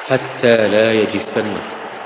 حتى لا يجفن.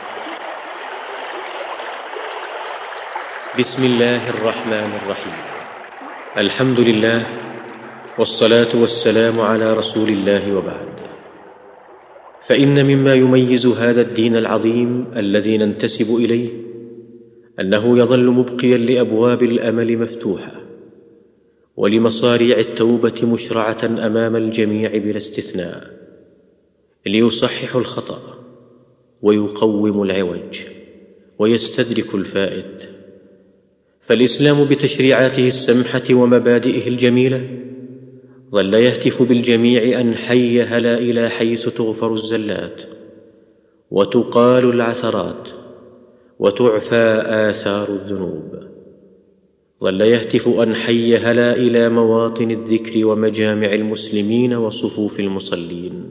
بسم الله الرحمن الرحيم. الحمد لله، والصلاة والسلام على رسول الله، وبعد. فإن مما يميز هذا الدين العظيم الذي ننتسب إليه أنه يظل مبقيا لأبواب الأمل مفتوحة، ولمصاريع التوبة مشرعة أمام الجميع بلا استثناء، ليصحح الخطأ ويقوم العوج ويستدرك الفائت. فالإسلام بتشريعاته السمحة ومبادئه الجميلة ظل يهتف بالجميع أن حي هلا إلى حيث تغفر الزلات وتقال العثرات وتعفى آثار الذنوب. ظل يهتف أن حي هلا إلى مواطن الذكر ومجامع المسلمين وصفوف المصلين.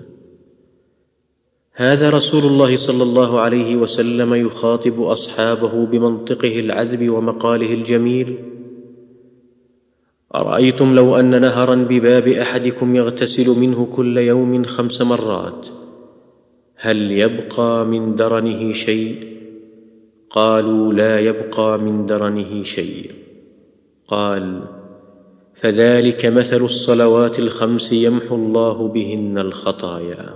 هذا رسول الله صلى الله عليه وسلم يخاطب أصحابه بمنطقه العذب ومقاله الجميل: أرأيتم لو أن نهرا بباب أحدكم يغتسل منه كل يوم 5 مرات هل يبقى من درنه شيء؟ قالوا: لا يبقى من درنه شيء. قال: فذلك مثل الصلوات ال5 يمحو الله بهن الخطايا.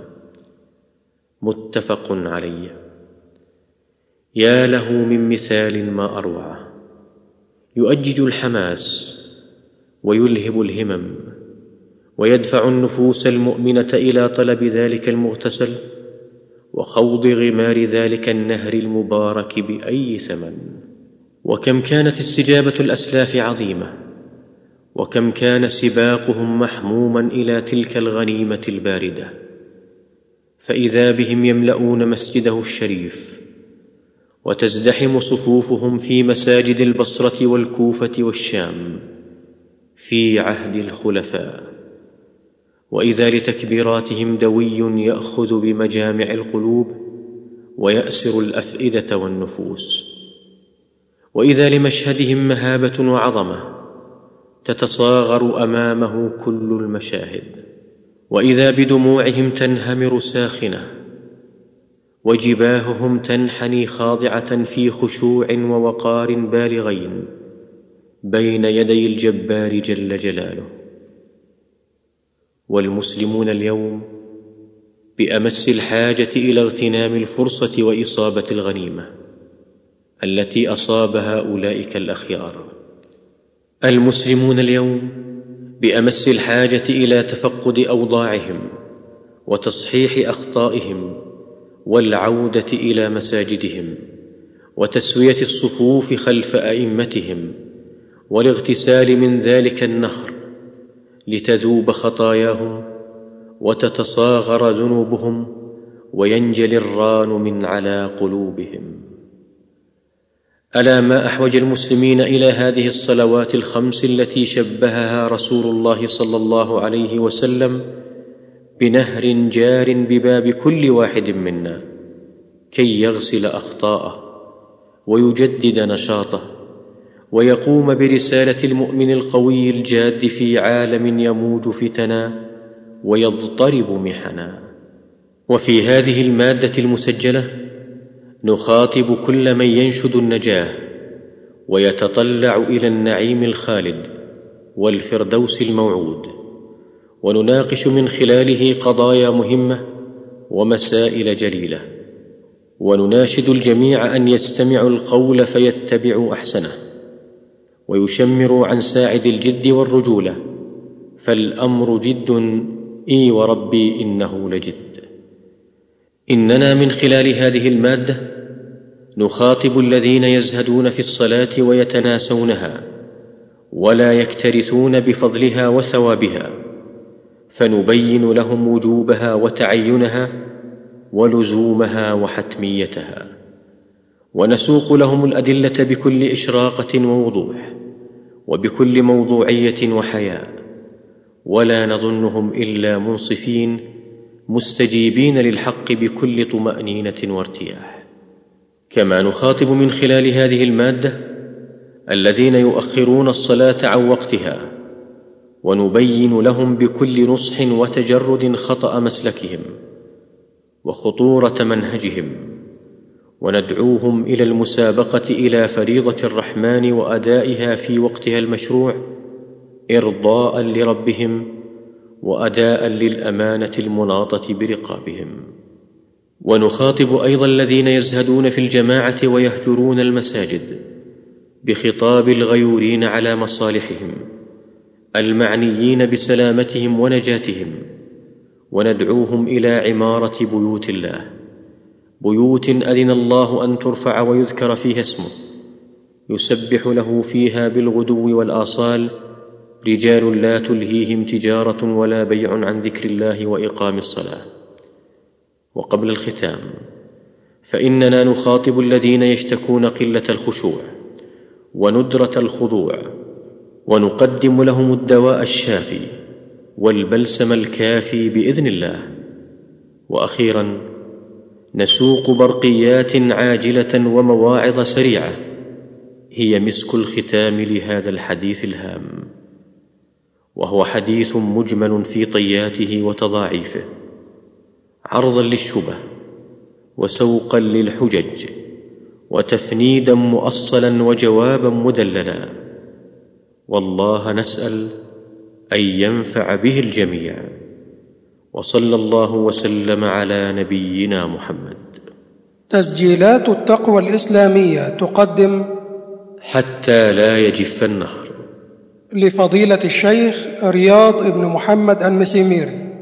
متفق عليه. يا له من مثال ما أروعه، يؤجج الحماس ويلهب الهمم ويدفع النفوس المؤمنة إلى طلب ذلك المغتسل وخوض غمار ذلك النهر المبارك بأي ثمن. وكم كانت استجابة الأسلاف عظيمة، وكم كان سباقهم محموما إلى تلك الغنيمة الباردة، فإذا بهم يملؤون مسجده الشريف وتزدحم صفوفهم في مساجد البصرة والكوفة والشام في عهد الخلفاء، وإذا لتكبيراتهم دوي يأخذ بمجامع القلوب ويأسر الأفئدة والنفوس، وإذا لمشهدهم مهابة وعظمة تتصاغر أمامه كل المشاهد، وإذا بدموعهم تنهمر ساخنة وجباههم تنحني خاضعة في خشوع ووقار بالغين بين يدي الجبار جل جلاله. والمسلمون اليوم بأمس الحاجة إلى اغتنام الفرصة وإصابة الغنيمة التي أصابها أولئك الأخيار. المسلمون اليوم بأمس الحاجة إلى تفقد أوضاعهم وتصحيح أخطائهم والعودة إلى مساجدهم وتسوية الصفوف خلف أئمتهم والاغتسال من ذلك النهر لتذوب خطاياهم وتتصاغر ذنوبهم وينجلي الران من على قلوبهم. ألا ما أحوج المسلمين إلى هذه الصلوات ال5 التي شبهها رسول الله صلى الله عليه وسلم بنهر جار بباب كل واحد منا كي يغسل أخطاءه ويجدد نشاطه ويقوم برسالة المؤمن القوي الجاد في عالم يموج فتنا ويضطرب محنا. وفي هذه المادة المسجلة نخاطب كل من ينشد النجاة ويتطلع إلى النعيم الخالد والفردوس الموعود، ونناقش من خلاله قضايا مهمة ومسائل جليلة، ونناشد الجميع أن يستمعوا القول فيتبعوا أحسنه ويشمروا عن ساعد الجد والرجولة، فالأمر جد إي وربي إنه لجد. إننا من خلال هذه المادة نخاطب الذين يزهدون في الصلاة ويتناسونها ولا يكترثون بفضلها وثوابها، فنبين لهم وجوبها وتعينها ولزومها وحتميتها، ونسوق لهم الأدلة بكل إشراقة ووضوح وبكل موضوعية وحياء، ولا نظنهم إلا منصفين مستجيبين للحق بكل طمأنينة وارتياح. كما نخاطب من خلال هذه المادة الذين يؤخرون الصلاة عن وقتها، ونبين لهم بكل نصح وتجرد خطأ مسلكهم، وخطورة منهجهم، وندعوهم إلى المسابقة إلى فريضة الرحمن وأدائها في وقتها المشروع، إرضاء لربهم وأداء للأمانة المناطة برقابهم. ونخاطب أيضا الذين يزهدون في الجماعة ويهجرون المساجد بخطاب الغيورين على مصالحهم المعنيين بسلامتهم ونجاتهم، وندعوهم إلى عمارة بيوت الله، بيوت أذن الله أن ترفع ويذكر فيها اسمه، يسبح له فيها بالغدو والآصال رجال لا تلهيهم تجارة ولا بيع عن ذكر الله وإقام الصلاة. وقبل الختام، فإننا نخاطب الذين يشتكون قلة الخشوع وندرة الخضوع، ونقدم لهم الدواء الشافي والبلسم الكافي بإذن الله. وأخيرا، نسوق برقيات عاجلة ومواعظ سريعة هي مسك الختام لهذا الحديث الهام، وهو حديث مجمل في طياته وتضاعيفه، عرضا للشبه وسوقا للحجج وتفنيدا مؤصلا وجوابا مدللا، والله نسأل أن ينفع به الجميع. وصلى الله وسلم على نبينا محمد. تسجيلات التقوى الإسلامية تقدم حتى لا يجف النهر لفضيلة الشيخ رياض بن محمد المسيميري.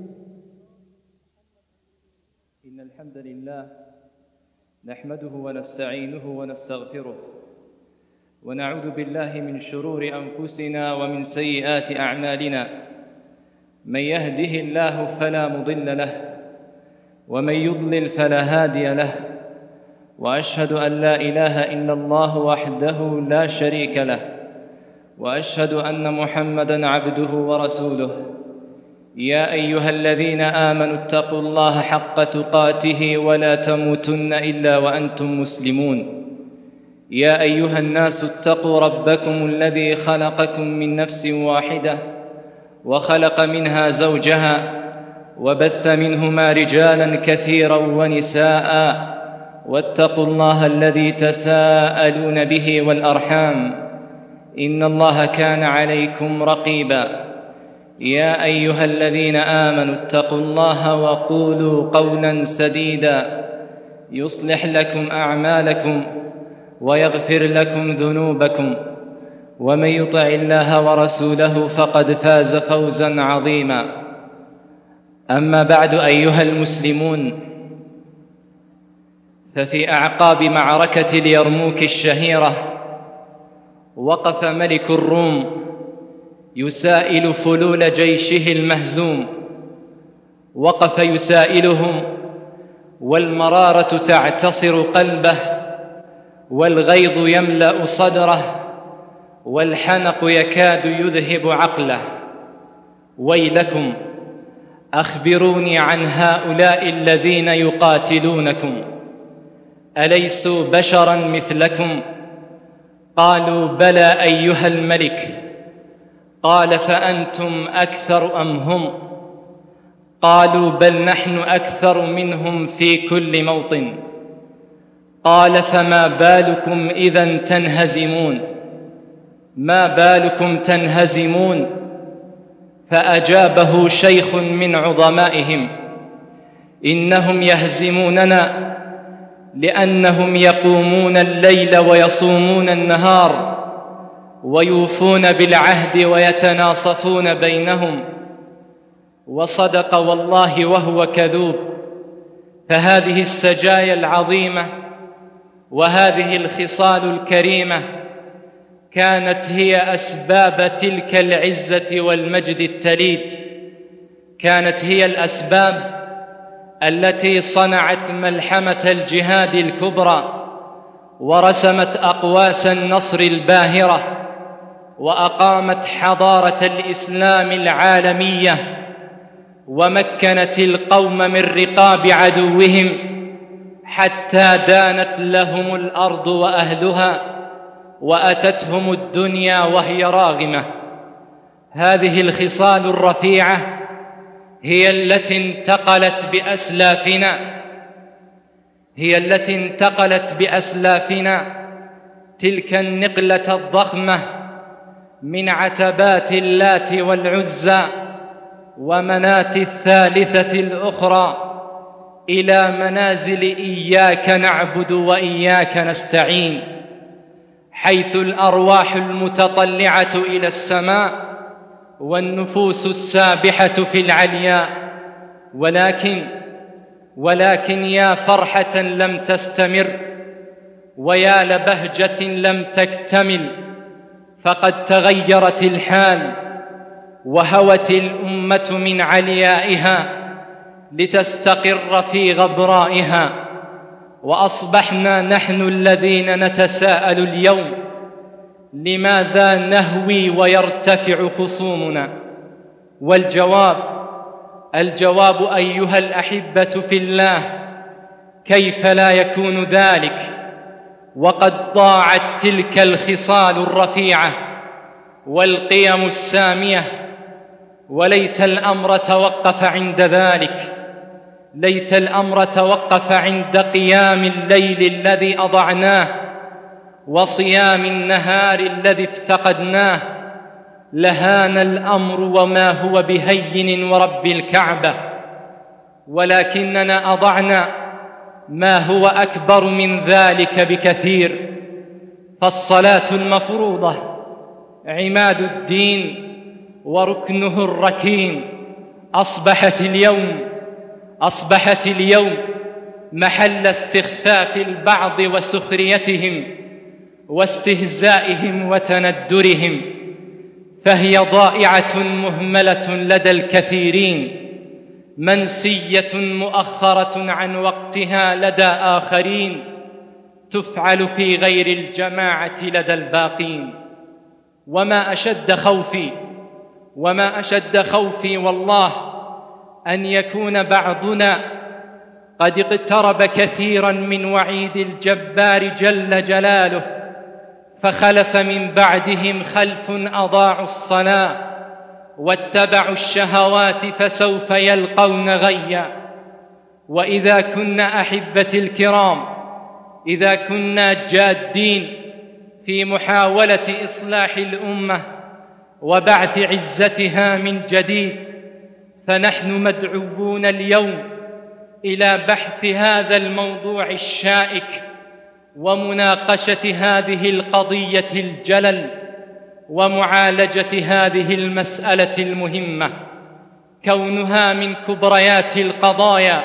إن الحمد لله نحمده ونستعينه ونستغفره، ونعوذ بالله من شرور أنفسنا ومن سيئات أعمالنا، من يهده الله فلا مضل له، ومن يضلل فلا هادي له، وأشهد أن لا إله إلا الله وحده لا شريك له، وأشهد أن محمدًا عبده ورسوله. يا أيها الذين آمنوا اتقوا الله حق تقاته ولا تموتن إلا وأنتم مسلمون. يا أيها الناس اتقوا ربكم الذي خلقكم من نفس واحدة وخلق منها زوجها وبث منهما رجالا كثيرا ونساء، واتقوا الله الذي تساءلون به والأرحام، إن الله كان عليكم رقيبا. يا أيها الذين آمنوا اتقوا الله وقولوا قولا سديدا يصلح لكم أعمالكم ويغفر لكم ذنوبكم، ومن يطع الله ورسوله فقد فاز فوزا عظيما. أما بعد، أيها المسلمون، ففي أعقاب معركة اليرموك الشهيرة وقف ملك الروم يسائل فلول جيشه المهزوم، وقف يسائلهم والمرارة تعتصر قلبه، والغيظ يملأ صدره، والحنق يكاد يذهب عقله. ويلكم، أخبروني عن هؤلاء الذين يقاتلونكم، أليسوا بشرا مثلكم؟ قالوا بلى أيها الملك. قال فأنتم أكثر أم هم؟ قالوا بل نحن أكثر منهم في كل موطن. قال فما بالكم إذن تنهزمون؟ ما بالكم تنهزمون؟ فأجابه شيخ من عظمائهم: إنهم يهزموننا لأنهم يقومون الليل ويصومون النهار، ويوفون بالعهد ويتناصفون بينهم. وصدق والله وهو كذوب. فهذه السجايا العظيمة وهذه الخصال الكريمة كانت هي أسباب تلك العزة والمجد التليد، كانت هي الأسباب التي صنعت ملحمة الجهاد الكبرى، ورسمت أقواس النصر الباهرة، وأقامت حضارة الإسلام العالمية، ومكنت القوم من رقاب عدوهم حتى دانت لهم الأرض وأهلها، وأتتهم الدنيا وهي راغمة. هذه الخصال الرفيعة هي التي انتقلت بأسلافنا تلك النقلة الضخمة من عتبات اللات والعزى ومناة الثالثة الأخرى إلى منازل إياك نعبد وإياك نستعين، حيث الأرواح المتطلعة إلى السماء والنفوس السابحة في العلياء. ولكن يا فرحة لم تستمر، ويا لبهجة لم تكتمل، فقد تغيرت الحال وهوت الأمة من عليائها لتستقر في غبرائها، وأصبحنا نحن الذين نتساءل اليوم: لماذا نهوي ويرتفع خصومنا؟ والجواب أيها الأحبة في الله: كيف لا يكون ذلك وقد ضاعت تلك الخصال الرفيعة والقيم السامية؟ وليت الأمر توقف عند ذلك، ليت الأمر توقف عند قيام الليل الذي أضعناه وصيام النهار الذي افتقدناه. لهان الأمر وما هو بهين ورب الكعبة، ولكننا أضعنا ما هو أكبر من ذلك بكثير. فالصلاة المفروضة عماد الدين وركنه الركين أصبحت اليوم محل استخفاف البعض وسخريتهم واستهزائهم وتندرهم، فهي ضائعة مهملة لدى الكثيرين، منسية مؤخرة عن وقتها لدى آخرين، تفعل في غير الجماعة لدى الباقين. وما أشد خوفي والله أن يكون بعضنا قد اقترب كثيرا من وعيد الجبار جل جلاله، فخلف من بعدهم خلف أضاعوا الصلاة واتبعوا الشهوات فسوف يلقون غيا. وإذا كنا أحبتي الكرام، إذا كنا جادين في محاولة إصلاح الأمة وبعث عزتها من جديد، فنحن مدعوون اليوم إلى بحث هذا الموضوع الشائك ومناقشة هذه القضية الجلل ومعالجة هذه المسألة المهمة، كونها من كبريات القضايا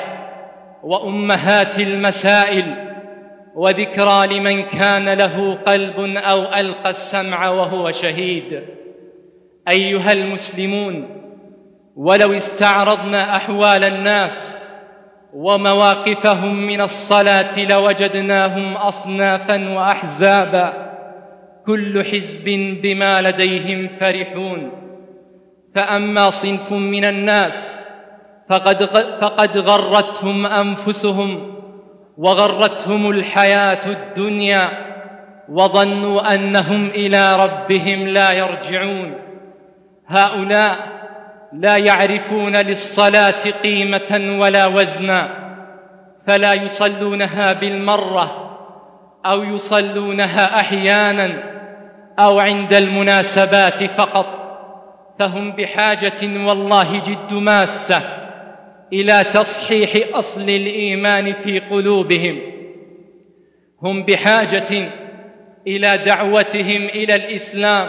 وأمهات المسائل، وذكرى لمن كان له قلب أو ألقى السمع وهو شهيد. أيها المسلمون، ولو استعرضنا أحوال الناس ومواقفهم من الصلاة لوجدناهم أصنافا وأحزابا، كل حزب بما لديهم فرحون. فأما صنف من الناس فقد غرتهم أنفسهم وغرتهم الحياة الدنيا، وظنوا أنهم إلى ربهم لا يرجعون. هؤلاء لا يعرفون للصلاة قيمة ولا وزنا، فلا يصلونها بالمرة أو يصلونها أحيانا أو عند المناسبات فقط، فهم بحاجة والله جد ماسة إلى تصحيح أصل الإيمان في قلوبهم. هم بحاجة إلى دعوتهم إلى الإسلام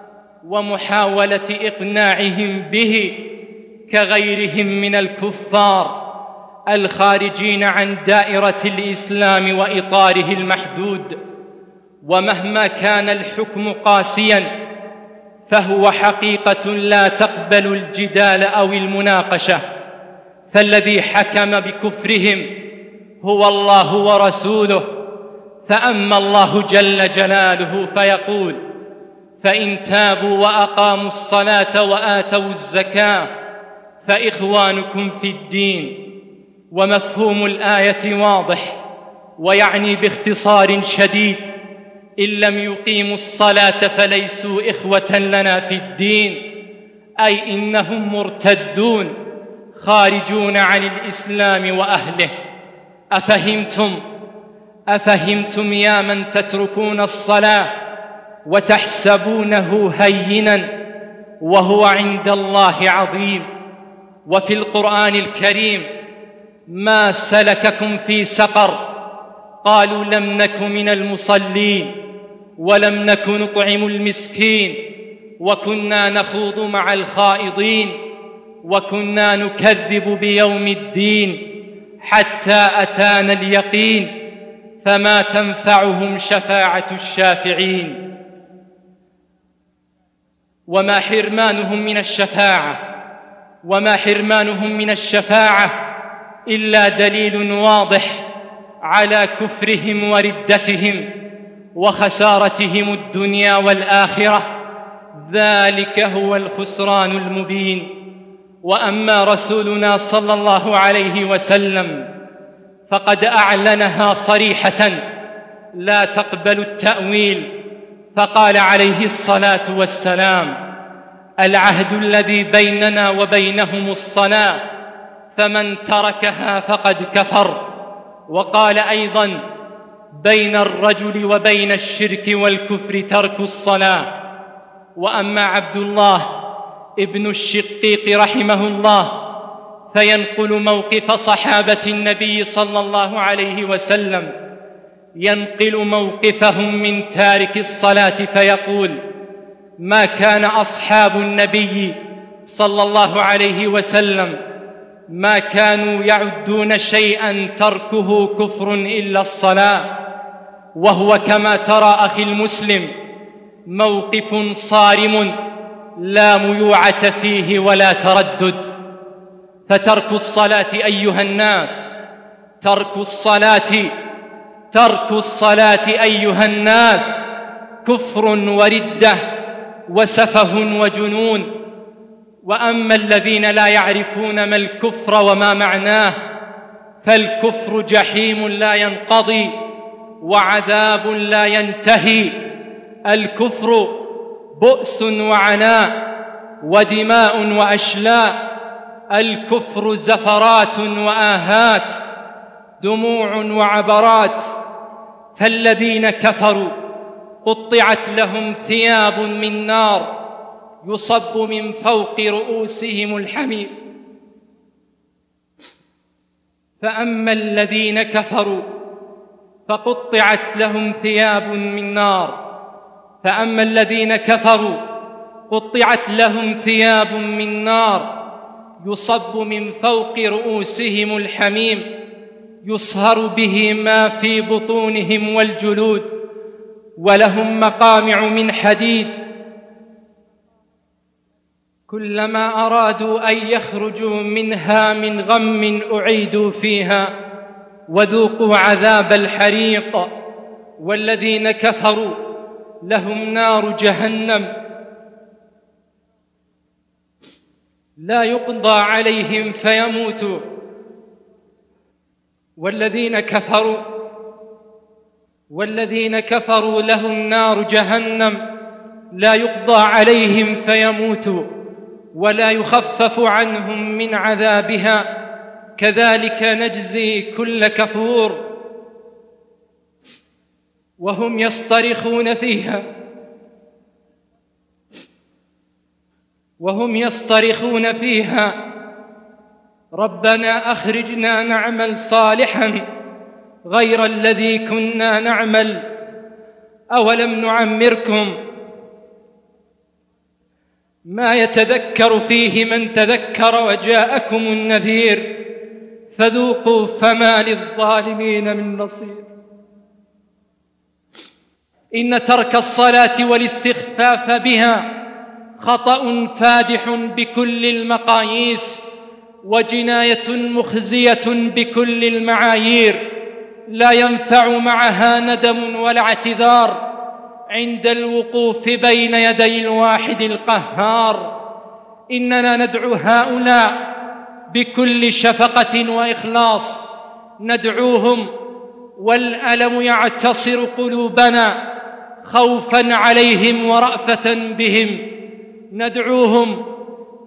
ومحاولة إقناعهم به كغيرهم من الكفار الخارجين عن دائرة الإسلام وإطاره المحدود. ومهما كان الحكم قاسياً فهو حقيقة لا تقبل الجدال أو المناقشة، فالذي حكم بكفرهم هو الله ورسوله. فأما الله جل جلاله فيقول: فإن تابوا وأقاموا الصلاة وآتوا الزكاة فإخوانكم في الدين. ومفهوم الآية واضح، ويعني باختصار شديد: إن لم يقيموا الصلاة فليسوا إخوة لنا في الدين، أي إنهم مرتدون خارجون عن الإسلام وأهله. أفهمتم يا من تتركون الصلاة وتحسبونه هينا وهو عند الله عظيم؟ وفي القرآن الكريم: ما سلككم في سقر؟ قالوا لم نك من المصلين ولم نك نطعم المسكين وكنا نخوض مع الخائضين وكنا نكذب بيوم الدين حتى أتانا اليقين فما تنفعهم شفاعة الشافعين. وما حرمانهم من الشفاعة إلا دليل واضح على كفرهم وردتهم وخسارتهم الدنيا والآخرة، ذلك هو الخسران المبين. وأما رسولنا صلى الله عليه وسلم فقد أعلنها صريحة لا تقبل التأويل، فقال عليه الصلاة والسلام: العهد الذي بيننا وبينهم الصلاة فمن تركها فقد كفر. وقال أيضا: بين الرجل وبين الشرك والكفر ترك الصلاة. وأما عبد الله ابن الشقيق رحمه الله فينقل موقف صحابة النبي صلى الله عليه وسلم، ينقل موقفهم من تارك الصلاة فيقول: ما كان أصحاب النبي صلى الله عليه وسلم ما كانوا يعدون شيئا تركه كفر إلا الصلاة. وهو كما ترى أخي المسلم موقف صارم لا ميوعة فيه ولا تردد. فترك الصلاة أيها الناس، ترك الصلاة أيها الناس كفر وردة وسفه وجنون. وأما الذين لا يعرفون ما الكفر وما معناه فالكفر جحيم لا ينقضي وعذاب لا ينتهي. الكفر بؤس وعناء ودماء وأشلاء. الكفر زفرات وآهات، دموع وعبرات. فالذين كفروا قطعت لهم ثياب من نار يصب من فوق رؤوسهم الحميم. فأما الذين كفروا فقطعت لهم ثياب من نار، فأما الذين كفروا قطعت لهم ثياب من نار يصب من فوق رؤوسهم الحميم يصهر به ما في بطونهم والجلود، ولهم مقامع من حديد كلما أرادوا أن يخرجوا منها من غم أعيدوا فيها وذوقوا عذاب الحريق. والذين كفروا لهم نار جهنم لا يقضى عليهم فيموتوا. والذين كفروا لهم نار جهنم لا يقضى عليهم فيموتوا ولا يخفف عنهم من عذابها كذلك نجزي كل كفور. وهم يصطرخون فيها ربنا أخرجنا نعمل صالحا غير الذي كنا نعمل أولم نعمركم ما يتذكر فيه من تذكر وجاءكم النذير فذوقوا فما للظالمين من نصير. إن ترك الصلاة والاستخفاف بها خطأ فادح بكل المقاييس وجناية مخزية بكل المعايير لا ينفع معها ندم ولا اعتذار عند الوقوف بين يدي الواحد القهار. إننا ندعو هؤلاء بكل شفقة وإخلاص، ندعوهم والألم يعتصر قلوبنا خوفا عليهم ورأفة بهم. ندعوهم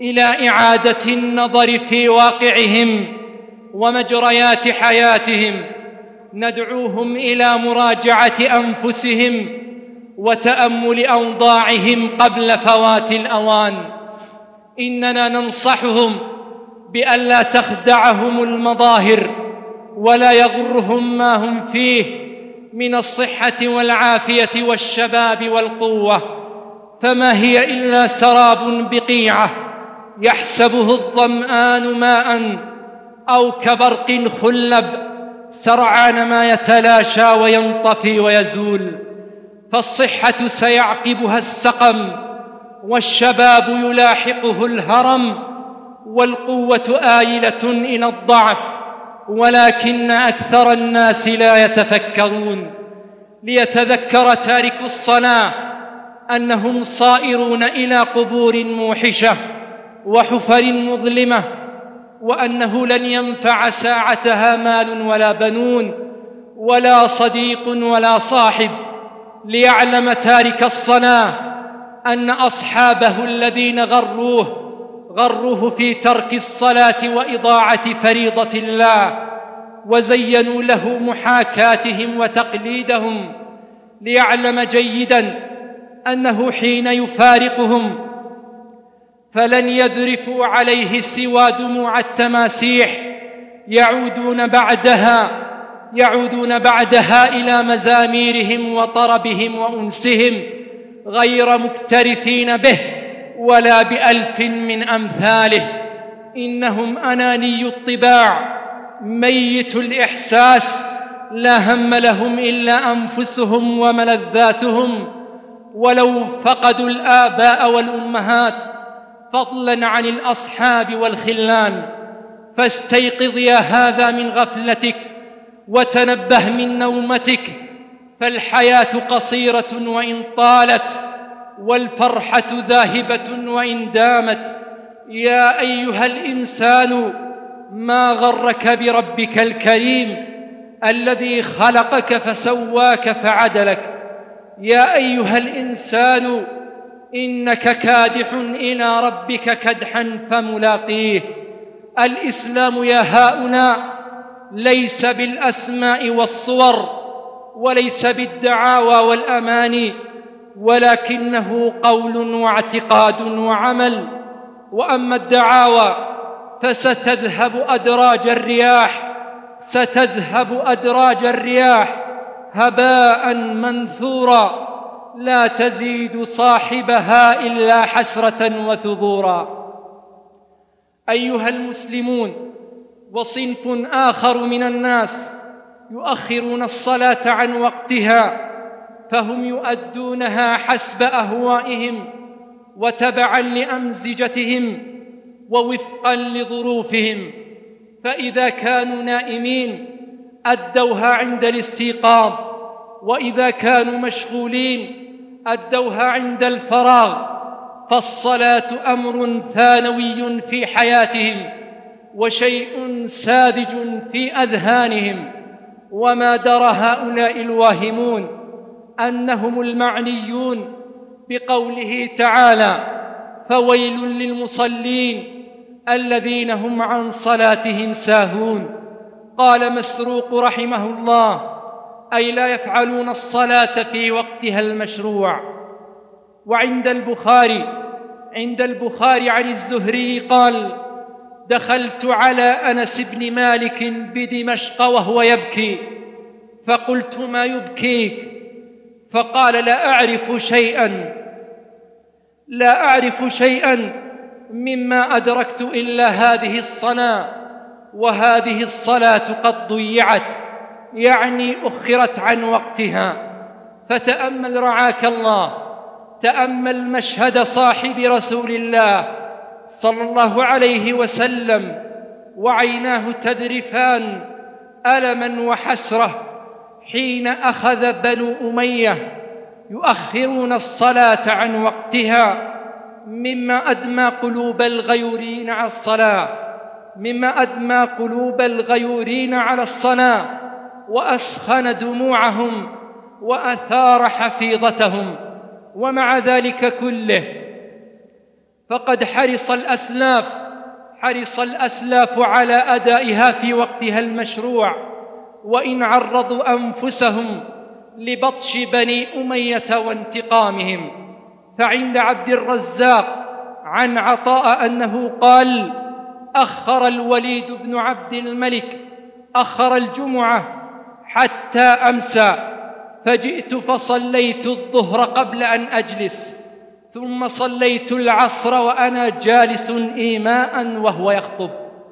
إلى إعادة النظر في واقعهم ومجريات حياتهم، ندعوهم إلى مراجعة أنفسهم وتأمل أوضاعهم قبل فوات الأوان. إننا ننصحهم بألا تخدعهم المظاهر ولا يغرهم ما هم فيه من الصحة والعافية والشباب والقوة، فما هي إلا سراب بقيعة يحسبه الظمآن ماء، أو كبرق خلب سرعان ما يتلاشى وينطفي ويزول. فالصحة سيعقبها السقم، والشباب يلاحقه الهرم، والقوة آيلة إلى الضعف، ولكن أكثر الناس لا يتفكرون. ليتذكر تارك الصلاة أنهم صائرون إلى قبور موحشة وحفر مظلمة، وأنه لن ينفع ساعتها مال ولا بنون ولا صديق ولا صاحب. ليعلم تارك الصلاة أن أصحابه الذين غروه في ترك الصلاة وإضاعة فريضة الله، وزينوا له محاكاتهم وتقليدهم. ليعلم جيداً أنه حين يفارقهم فلن يذرفوا عليه سوى دموع التماسيح، يعودون بعدها إلى مزاميرهم وطربهم وأنسهم، غير مكترثين به ولا بألف من أمثاله. إنهم أناني الطباع ميت الإحساس، لا هم لهم إلا أنفسهم وملذاتهم. ولو فقدوا الآباء والأمهات فضلاً عن الأصحاب والخلان. فاستيقظ يا هذا من غفلتك وتنبه من نومتك، فالحياة قصيرة وإن طالت، والفرحة ذاهبة وإن دامت. يا أيها الإنسان ما غرك بربك الكريم الذي خلقك فسواك فعدلك. يا أيها الإنسان إنك كادح إلى ربك كدحا فملاقيه. الإسلام يا هؤلاء ليس بالأسماء والصور، وليس بالدعاوى والأماني، ولكنه قول واعتقاد وعمل. وأما الدعاوى فستذهب أدراج الرياح هباء منثورا، لا تزيد صاحبها إلا حسرة وثبورا. أيها المسلمون، وصنف آخر من الناس يؤخرون الصلاة عن وقتها، فهم يؤدونها حسب أهوائهم وتبعاً لأمزجتهم ووفقاً لظروفهم. فإذا كانوا نائمين أدوها عند الاستيقاظ، وإذا كانوا مشغولين أدوها عند الفراغ. فالصلاة أمر ثانوي في حياتهم وشيء ساذج في أذهانهم. وما درى هؤلاء الواهمون أنهم المعنيون بقوله تعالى: فويل للمصلين الذين هم عن صلاتهم ساهون. قال مسروق رحمه الله: أي لا يفعلون الصلاة في وقتها المشروع. وعند البخاري عن الزهري قال: دخلت على أنس بن مالك بدمشق وهو يبكي، فقلت: ما يبكيك؟ فقال: لا أعرف شيئا مما أدركت إلا هذه الصلاة، وهذه الصلاة قد ضيعت، يعني أخرت عن وقتها. فتأمل رعاك الله، تأمل مشهد صاحب رسول الله صلى الله عليه وسلم، وعيناه تذرفان ألما وحسرة حين أخذ بنو أمية يؤخرون الصلاة عن وقتها، مما أدمى قلوب الغيورين على الصلاة وأسخن دموعهم وأثار حفيظتهم. ومع ذلك كله فقد حرص الأسلاف على أدائها في وقتها المشروع، وإن عرضوا أنفسهم لبطش بني أمية وانتقامهم. فعند عبد الرزاق عن عطاء أنه قال: أخر الوليد بن عبد الملك الجمعة حتى أمسى، فجئت فصليت الظهر قبل أن أجلس، ثم صليت العصر وأنا جالس إيماء وهو يخطب.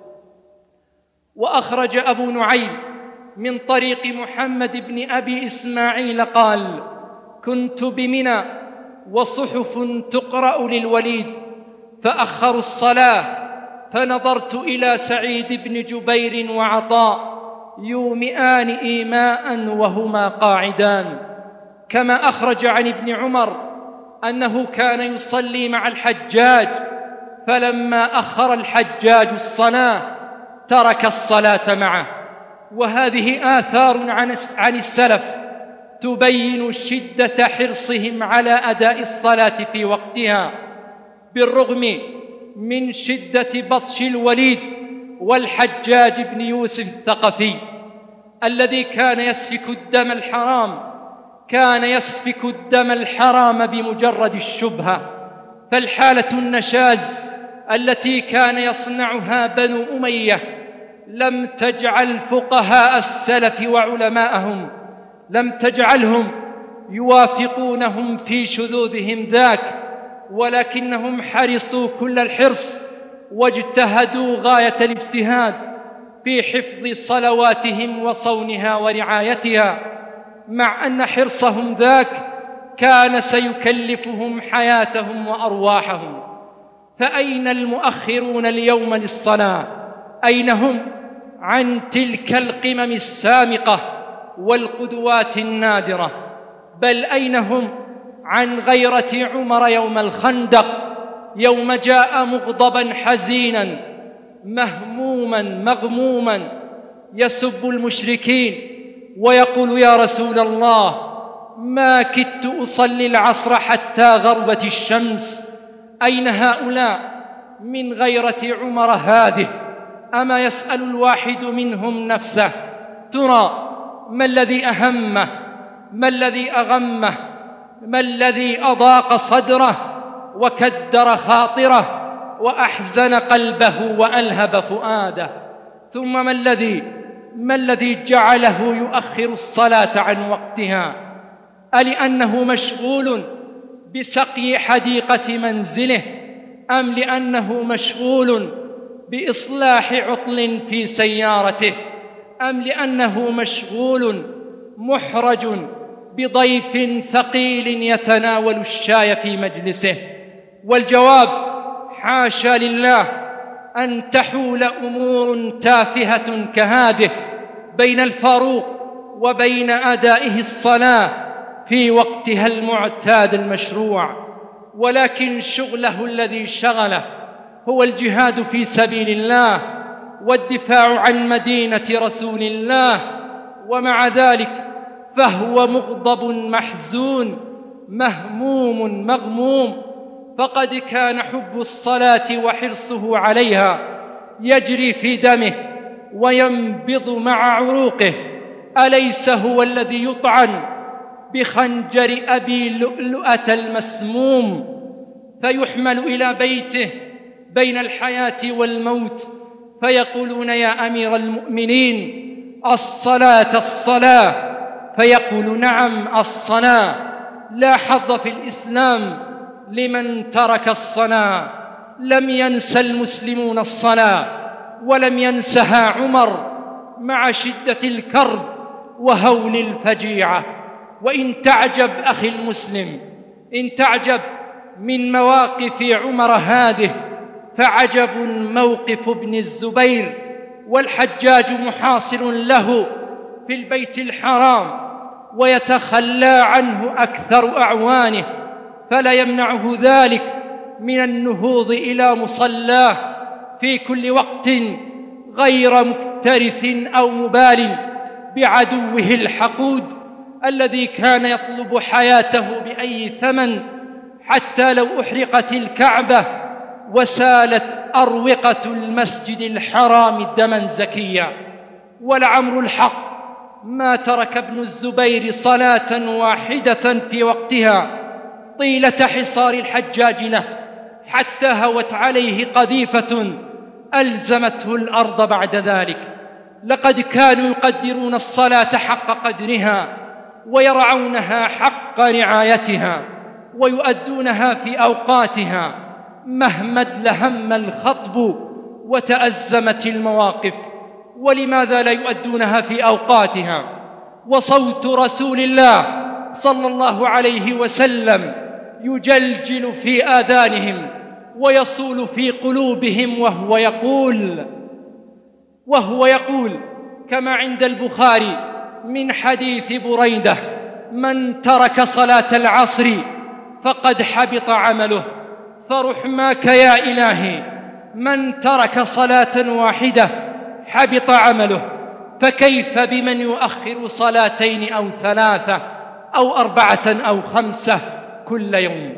وأخرج أبو نعيم من طريق محمد بن أبي إسماعيل قال: كنت بمنى وصحف تقرأ للوليد، فأخروا الصلاة، فنظرت إلى سعيد بن جبير وعطاء يومئان إيماء وهما قاعدان. كما أخرج عن ابن عمر أنه كان يصلي مع الحجاج، فلما أخر الحجاج الصلاة ترك الصلاة معه. وهذه آثار عن السلف تبين شدة حرصهم على أداء الصلاة في وقتها، بالرغم من شدة بطش الوليد والحجاج بن يوسف الثقفي الذي كان يسفك الدم الحرام بمجرد الشبهة. فالحالة النشاز التي كان يصنعها بنو أمية لم تجعل فقهاء السلف وعلماءهم لم تجعلهم يوافقونهم في شذوذهم ذاك، ولكنهم حرصوا كل الحرص واجتهدوا غاية الاجتهاد في حفظ صلواتهم وصونها ورعايتها، مع أن حرصهم ذاك كان سيكلفهم حياتهم وأرواحهم. فأين المؤخرون اليوم للصلاة؟ أين هم عن تلك القمم السامقة والقدوات النادرة؟ بل أين هم عن غيرة عمر يوم الخندق، يوم جاء مغضبا حزينا مهموما مغموما يسب المشركين ويقول: يا رسول الله، ما كدت أصلي العصر حتى غربت الشمس. أين هؤلاء من غيرة عمر هذه؟ أما يسأل الواحد منهم نفسه: ترى ما الذي أهمه؟ ما الذي أغمه؟ ما الذي أضاق صدره وكدر خاطره وأحزن قلبه وألهب فؤاده؟ ثم ما الذي جعله يؤخر الصلاة عن وقتها؟ ألأنه مشغول بسقي حديقة منزله، أم لأنه مشغول بإصلاح عطل في سيارته، أم لأنه مشغول محرج بضيف ثقيل يتناول الشاي في مجلسه؟ والجواب: حاشا لله أن تحول أمور تافهة كهذه بين الفاروق وبين أدائه الصلاة في وقتها المعتاد المشروع، ولكن شغله الذي شغله هو الجهاد في سبيل الله والدفاع عن مدينة رسول الله. ومع ذلك فهو مغضب محزون مهموم مغموم، فقد كان حب الصلاة وحرصه عليها يجري في دمه وينبض مع عروقه. أليس هو الذي يطعن بخنجر أبي لؤلؤة المسموم فيحمل إلى بيته بين الحياة والموت، فيقولون: يا أمير المؤمنين، الصلاة الصلاة، فيقول: نعم الصلاة، لا حظ في الإسلام لمن ترك الصلاة. لم ينس المسلمون الصلاة، ولم ينسها عمر مع شدة الكرب وهول الفجيعة. وإن تعجب أخي المسلم، إن تعجب من مواقف عمر هذه، فعجب موقف ابن الزبير والحجاج محاصر له في البيت الحرام ويتخلى عنه أكثر أعوانه، فلا يمنعه ذلك من النهوض إلى مصلاه في كل وقت غير مكترث أو مبال بعدوه الحقود الذي كان يطلب حياته بأي ثمن، حتى لو أحرقت الكعبة وسالت أروقة المسجد الحرام دما زكيا. ولعمر الحق ما ترك ابن الزبير صلاة واحدة في وقتها طيلة حصار الحجاج له، حتى هوت عليه قذيفة ألزمته الأرض بعد ذلك. لقد كانوا يقدرون الصلاة حق قدرها، ويرعونها حق رعايتها، ويؤدونها في أوقاتها مهما ادلهم الخطب وتأزمت المواقف. ولماذا لا يؤدونها في أوقاتها وصوت رسول الله صلى الله عليه وسلم يجلجل في آذانهم ويصول في قلوبهم، وهو يقول كما عند البخاري من حديث بريدة: من ترك صلاة العصر فقد حبط عمله. فرحماك يا إلهي، من ترك صلاة واحدة حبط عمله، فكيف بمن يؤخر صلاتين أو ثلاثة أو 4 أو 5 كل يوم؟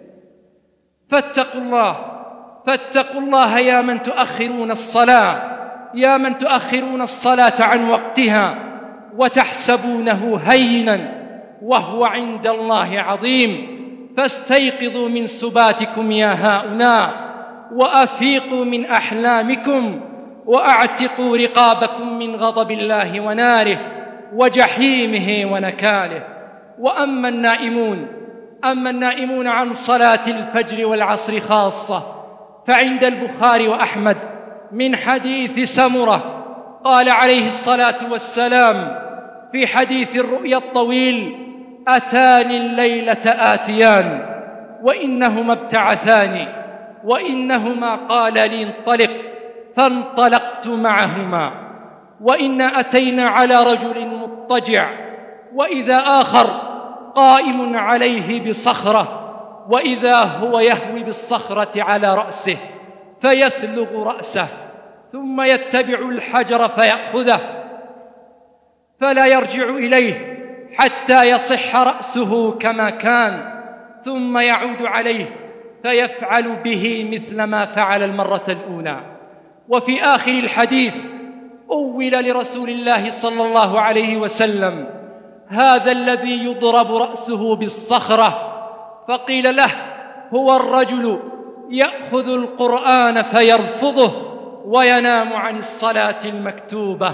فاتقوا الله يا من تؤخرون الصلاة، يا من تؤخرون الصلاة عن وقتها وتحسبونه هينا وهو عند الله عظيم. فاستيقظوا من سباتكم يا هؤلاء، وأفيقوا من أحلامكم، وأعتقوا رقابكم من غضب الله وناره وجحيمه ونكاله. وأما النائمون عن صلاة الفجر والعصر خاصة، فعند البخاري وأحمد من حديث سمرة قال عليه الصلاة والسلام في حديث الرؤيا الطويل: أتاني الليلة آتيان وإنهما ابتعثاني، وإنهما قال لي انطلق، فانطلقت معهما، وإنا أتينا على رجل مضطجع، وإذا آخر قائم عليه بصخرة، وإذا هو يهوي بالصخرة على رأسه فيثلغ رأسه، ثم يتبع الحجر فيأخذه فلا يرجع إليه حتى يصح رأسه كما كان، ثم يعود عليه فيفعل به مثل ما فعل المرة الأولى. وفي آخر الحديث أول لرسول الله صلى الله عليه وسلم: هذا الذي يضرب رأسه بالصخرة. فقيل له: هو الرجل يأخذ القرآن فيرفضه وينام عن الصلاة المكتوبة.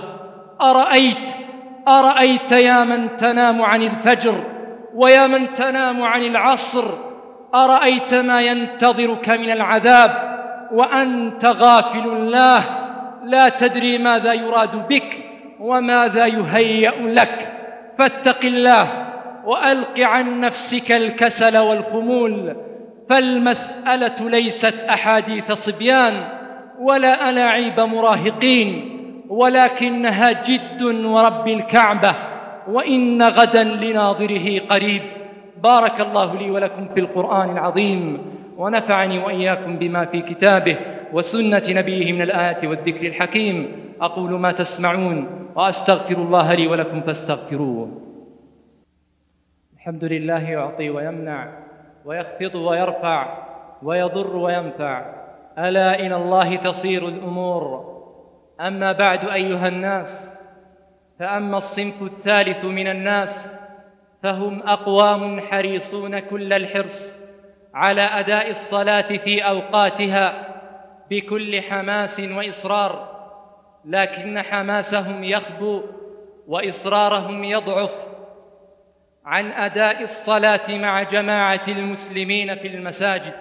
أرأيت يا من تنام عن الفجر ويا من تنام عن العصر، أرأيت ما ينتظرك من العذاب وأنت غافل الله، لا تدري ماذا يراد بك وماذا يهيأ لك. فاتق الله وألق عن نفسك الكسل والخمول، فالمسألة ليست أحاديث صبيان ولا ألاعيب مراهقين، ولكنها جد ورب الكعبة، وإن غدا لناظره قريب. بارك الله لي ولكم في القرآن العظيم، ونفعني وإياكم بما في كتابه وسنة نبيه من الآيات والذكر الحكيم. أقول ما تسمعون وأستغفر الله لي ولكم فاستغفروه. الحمد لله يعطي ويمنع، ويخفض ويرفع، ويضر وينفع، ألا إلى الله تصير الأمور. أما بعد أيها الناس، فأما الصنف الثالث من الناس فهم أقوام حريصون كل الحرص على أداء الصلاة في أوقاتها بكل حماس وإصرار، لكن حماسهم يخبو وإصرارهم يضعف عن أداء الصلاة مع جماعة المسلمين في المساجد.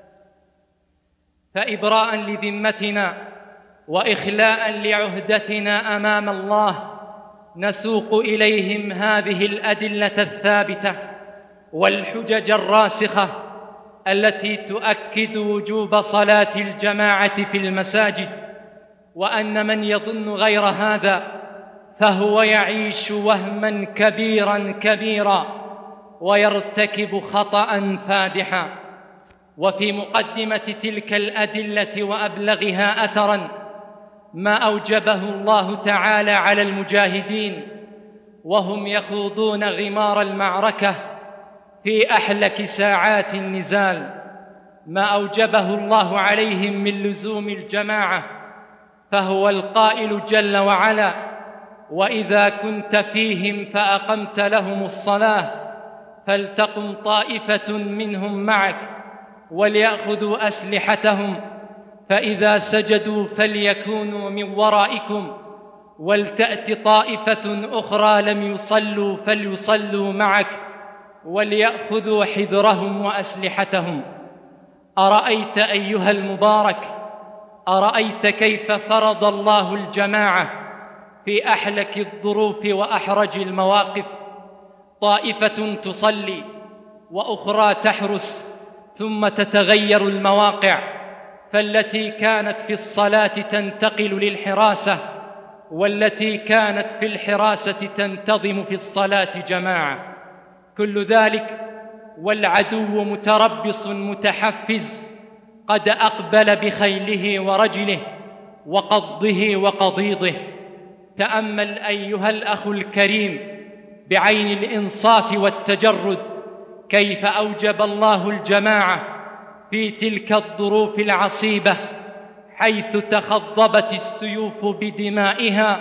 فإبراء لذمتنا وإخلاء لعهدتنا أمام الله نسوق إليهم هذه الأدلة الثابتة والحجج الراسخة التي تؤكد وجوب صلاة الجماعة في المساجد، وأن من يظن غير هذا فهو يعيش وهما كبيرا ويرتكب خطأ فادحا. وفي مقدمة تلك الأدلة وأبلغها أثرا ما أوجبه الله تعالى على المجاهدين وهم يخوضون غمار المعركة في أحلك ساعات النزال، ما أوجبه الله عليهم من لزوم الجماعة، فهو القائل جل وعلا: وإذا كنت فيهم فأقمت لهم الصلاة فلتقم طائفة منهم معك وليأخذوا أسلحتهم فإذا سجدوا فليكونوا من ورائكم ولتأت طائفة أخرى لم يصلوا فليصلوا معك وليأخذوا حذرهم وأسلحتهم. أرأيت أيها المبارك، أرأيت كيف فرض الله الجماعة في أحلك الظروف وأحرج المواقف؟ طائفة تصلي وأخرى تحرس، ثم تتغير المواقع، فالتي كانت في الصلاة تنتقل للحراسة، والتي كانت في الحراسة تنتظم في الصلاة جماعة. كل ذلك والعدو متربص متحفز قد أقبل بخيله ورجله وقضه وقضيضه. تأمل أيها الأخ الكريم بعين الإنصاف والتجرد كيف أوجب الله الجماعة في تلك الظروف العصيبة، حيث تخضبت السيوف بدمائها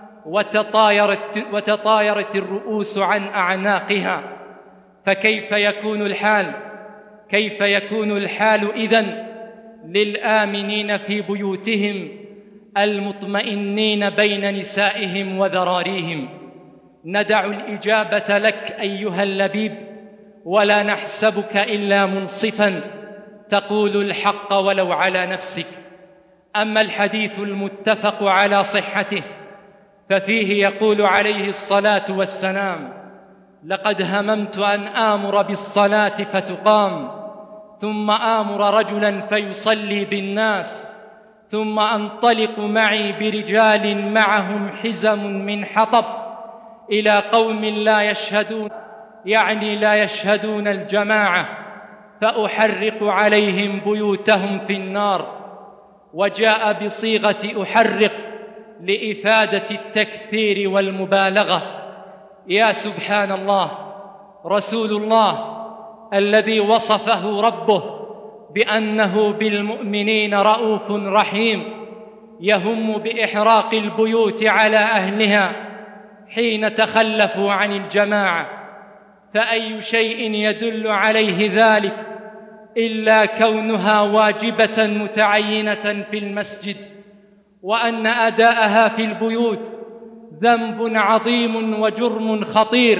وتطايرت الرؤوس عن أعناقها. فكيف يكون الحال؟ كيف يكون الحال إذن للآمنين في بيوتهم المطمئنين بين نسائهم وذراريهم؟ ندع الإجابة لك أيها اللبيب، ولا نحسبك إلا منصفاً تقول الحق ولو على نفسك. أما الحديث المتفق على صحته ففيه يقول عليه الصلاة والسلام: لقد هممت أن آمر بالصلاة فتقام، ثم آمر رجلاً فيصلي بالناس، ثم أنطلق معي برجال معهم حزم من حطب إلى قوم لا يشهدون، يعني لا يشهدون الجماعة، فأحرق عليهم بيوتهم في النار. وجاء بصيغة أحرق لإفادة التكثير والمبالغة. يا سبحان الله، رسول الله الذي وصفه ربه بأنه بالمؤمنين رؤوف رحيم يهم بإحراق البيوت على أهلها حين تخلفوا عن الجماعة، فأي شيء يدل عليه ذلك إلا كونها واجبة متعينة في المسجد، وأن أداءها في البيوت ذنب عظيم وجرم خطير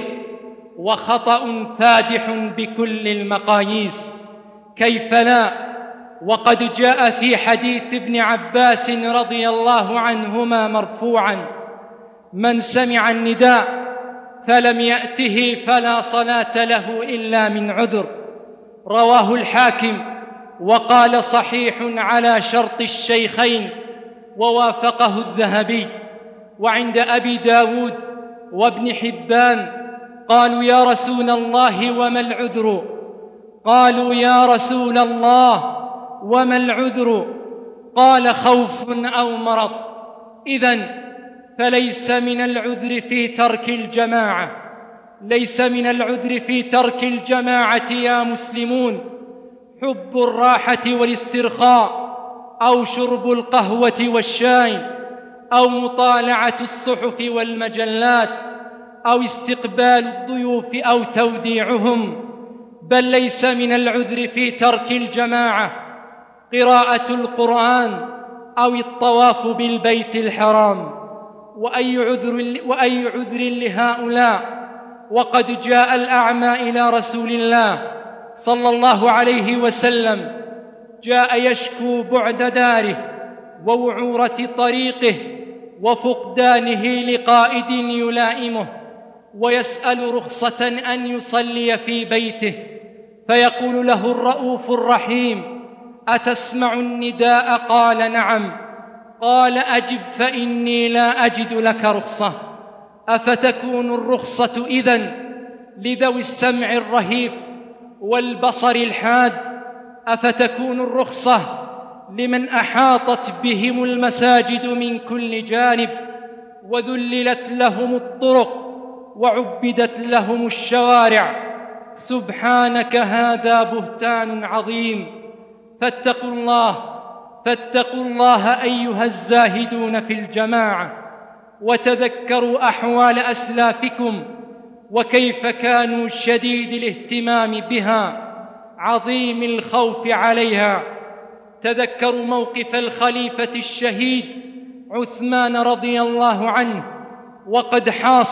وخطأ فادح بكل المقاييس. كيف لا، وقد جاء في حديث ابن عباس رضي الله عنهما مرفوعاً: من سمع النداء فلم يأته فلا صلاة له إلا من عذر. رواه الحاكم وقال صحيح على شرط الشيخين ووافقه الذهبي. وعند أبي داود وابن حبان قالوا: يا رسول الله وما العذر؟ قالوا: يا رسول الله وما العذر؟ قال: خوف أو مرض. إذن فليس من العذر في ترك الجماعة، ليس من العذر في ترك الجماعة يا مسلمون حب الراحة والاسترخاء، أو شرب القهوة والشاي، أو مطالعة الصحف والمجلات، أو استقبال الضيوف أو توديعهم. بل ليس من العذر في ترك الجماعة قراءة القرآن أو الطواف بالبيت الحرام. وأي عذر لهؤلاء وقد جاء الأعمى إلى رسول الله صلى الله عليه وسلم، جاء يشكو بعد داره ووعورة طريقه وفقدانه لقائد يلائمه، ويسأل رخصة أن يصلي في بيته، فيقول له الرؤوف الرحيم: أتسمع النداء؟ قال: نعم. قال: أجب فإني لا أجد لك رخصة. أفتكون الرخصة إذن لذوي السمع الرهيف والبصر الحاد؟ أفتكون الرخصة لمن أحاطت بهم المساجد من كل جانب وذللت لهم الطرق وعبدت لهم الشوارع؟ سبحانك، هذا بهتان عظيم. فاتقوا الله أيها الزاهدون في الجماعة، وتذكروا أحوال أسلافكم وكيف كانوا شديد الاهتمام بها عظيم الخوف عليها. تذكروا موقف الخليفة الشهيد عثمان رضي الله عنه، وقد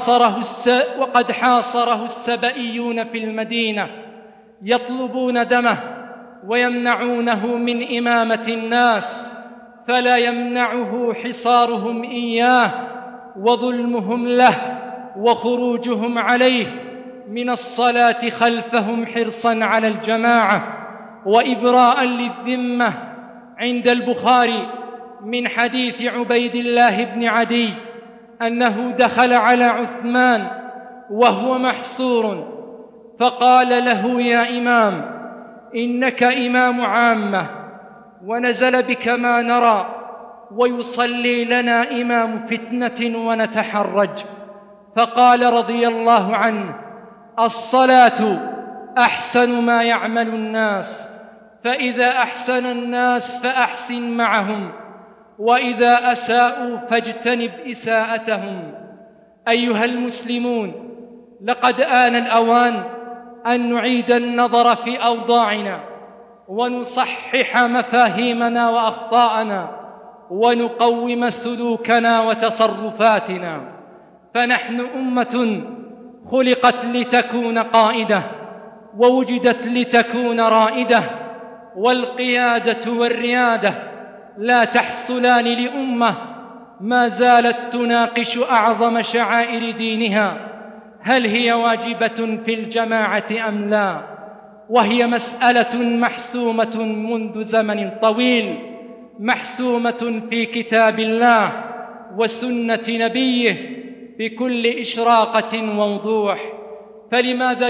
حاصره السبئيون في المدينة يطلبون دمه ويمنعونه من إمامة الناس، فلا يمنعه حصارهم إياه وظلمهم له وخروجهم عليه من الصلاة خلفهم حرصاً على الجماعة وإبراءً للذمة. عند البخاري من حديث عبيد الله بن عدي أنه دخل على عثمان وهو محصور فقال له: يا إمام، إنك إمام عامة ونزل بك ما نرى، ويصلي لنا إمام فتنة ونتحرج. فقال رضي الله عنه: الصلاة أحسن ما يعمل الناس، فإذا أحسن الناس فأحسن معهم، وإذا أساءوا فاجتنب إساءتهم. أيها المسلمون، لقد آن الأوان أن نعيد النظر في أوضاعنا ونصحح مفاهيمنا وأخطاءنا ونقوم سلوكنا وتصرفاتنا، فنحن أمة خلقت لتكون قائدة ووجدت لتكون رائدة، والقيادة والريادة لا تحصلان لأمة ما زالت تناقش أعظم شعائر دينها: هل هي واجبة في الجماعة أم لا؟ وهي مسألة محسومة منذ زمن طويل، محسومة في كتاب الله وسنة نبيه بكل إشراقة ووضوح. فلماذا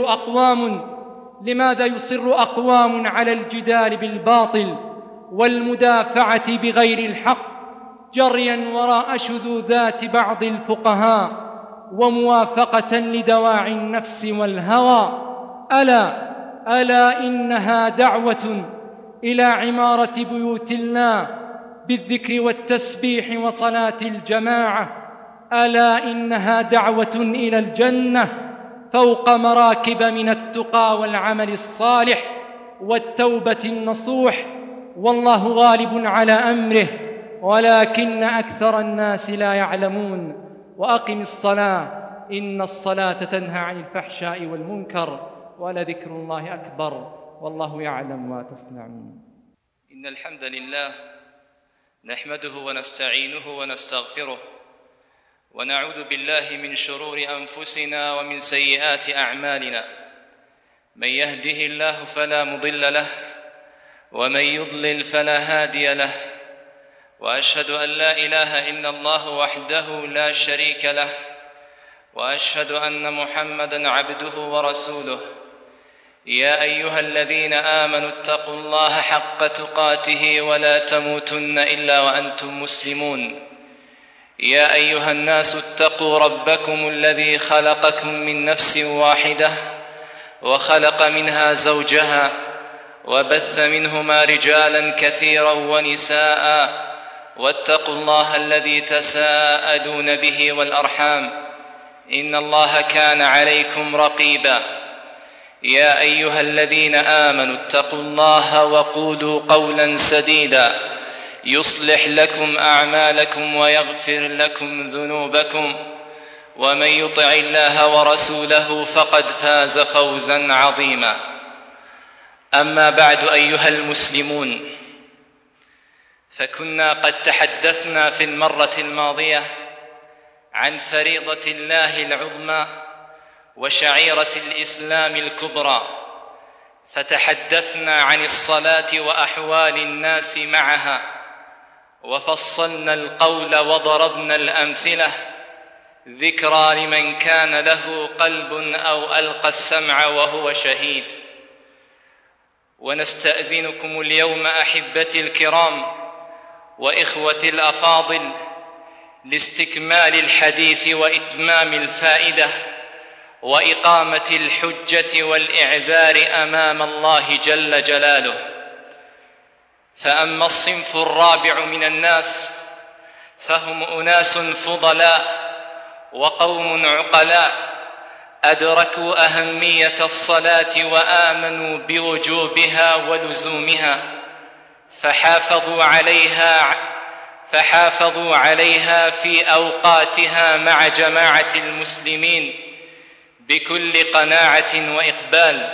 يصر أقوام على الجدال بالباطل والمدافعة بغير الحق، جرياً وراء شذوذات بعض الفقهاء وموافقة لدواعي النفس والهوى؟ ألا إنها دعوة إلى عمارة بيوت الله بالذكر والتسبيح وصلاة الجماعة. ألا إنها دعوة إلى الجنة فوق مراكب من التقى والعمل الصالح والتوبة النصوح. والله غالب على أمره ولكن أكثر الناس لا يعلمون. وأقم الصلاة إن الصلاة تنهى عن الفحشاء والمنكر ولذكر الله أكبر والله يعلم ما تصنعون. إن الحمد لله نحمده ونستعينه ونستغفره ونعوذ بالله من شرور أنفسنا ومن سيئات أعمالنا. من يهده الله فلا مضل له ومن يضلل فلا هادي له، وأشهد أن لا إله إلا الله وحده لا شريك له، وأشهد أن محمدًا عبده ورسوله. يا أيها الذين آمنوا اتقوا الله حق تقاته ولا تموتن إلا وأنتم مسلمون. يا أيها الناس اتقوا ربكم الذي خلقكم من نفس واحدة وخلق منها زوجها وبث منهما رجالا كثيرا ونساء، واتقوا الله الذي تساءلون به والأرحام إن الله كان عليكم رقيبا. يا أيها الذين آمنوا اتقوا الله وقولوا قولا سديدا يصلح لكم أعمالكم ويغفر لكم ذنوبكم، ومن يطع الله ورسوله فقد فاز فوزا عظيما. أما بعد أيها المسلمون، فكنا قد تحدثنا في المرة الماضية عن فريضة الله العظمى وشعيرة الإسلام الكبرى، فتحدثنا عن الصلاة وأحوال الناس معها، وفصلنا القول وضربنا الأمثلة، ذكرى لمن كان له قلب أو ألقى السمع وهو شهيد. ونستأذنكم اليوم أحبتي الكرام وإخوتي الأفاضل لاستكمال الحديث وإتمام الفائدة وإقامة الحجة والإعذار أمام الله جل جلاله. فأما الصنف الرابع من الناس فهم أناس فضلاء وقوم عقلاء أدركوا أهمية الصلاة وآمنوا بوجوبها ولزومها فحافظوا عليها في أوقاتها مع جماعة المسلمين بكل قناعة وإقبال،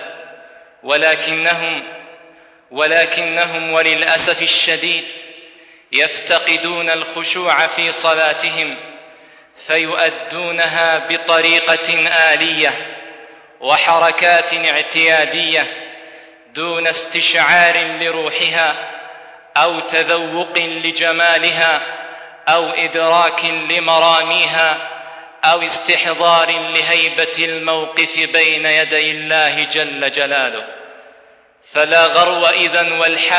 ولكنهم وللأسف الشديد يفتقدون الخشوع في صلاتهم فيؤدونها بطريقة آلية وحركات اعتيادية دون استشعار لروحها أو تذوق لجمالها أو إدراك لمراميها أو استحضار لهيبة الموقف بين يدي الله جل جلاله. فلا غرو إذن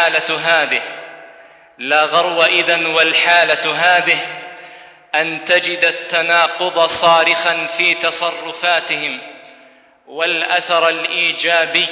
والحالة هذه أن تجد التناقض صارخا في تصرفاتهم والأثر الإيجابي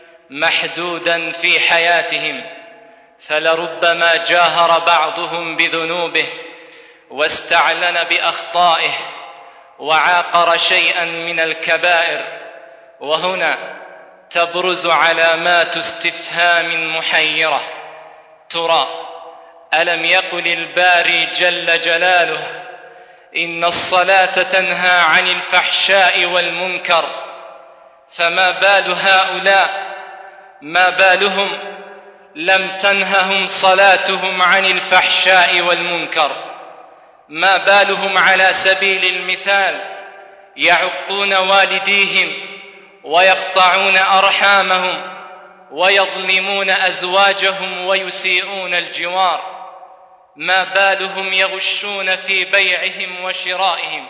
محدودا في حياتهم، فلربما جاهر بعضهم بذنوبه واستعلن بأخطائه وعاقر شيئا من الكبائر، وهنا تبرز علامات استفهام محيرة. ترى ألم يقل الباري جل جلاله إن الصلاة تنهى عن الفحشاء والمنكر؟ فما بال هؤلاء، ما بالهم لم تنههم صلاتهم عن الفحشاء والمنكر؟ ما بالهم على سبيل المثال يعقون والديهم ويقطعون أرحامهم ويظلمون أزواجهم ويسيئون الجوار؟ ما بالهم يغشون في بيعهم وشرائهم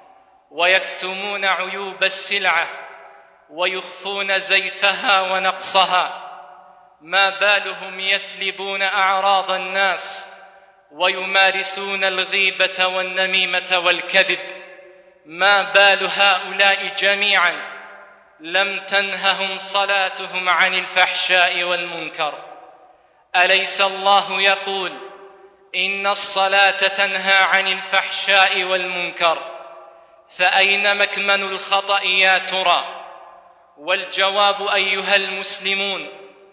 ويكتمون عيوب السلعة ويخفون زيفها ونقصها؟ ما بالهم يثلبون أعراض الناس ويمارسون الغيبة والنميمة والكذب؟ ما بال هؤلاء جميعا لم تنههم صلاتهم عن الفحشاء والمنكر؟ أليس الله يقول إن الصلاة تنهى عن الفحشاء والمنكر؟ فأين مكمن الخطأ يا ترى؟ والجواب أيها المسلمون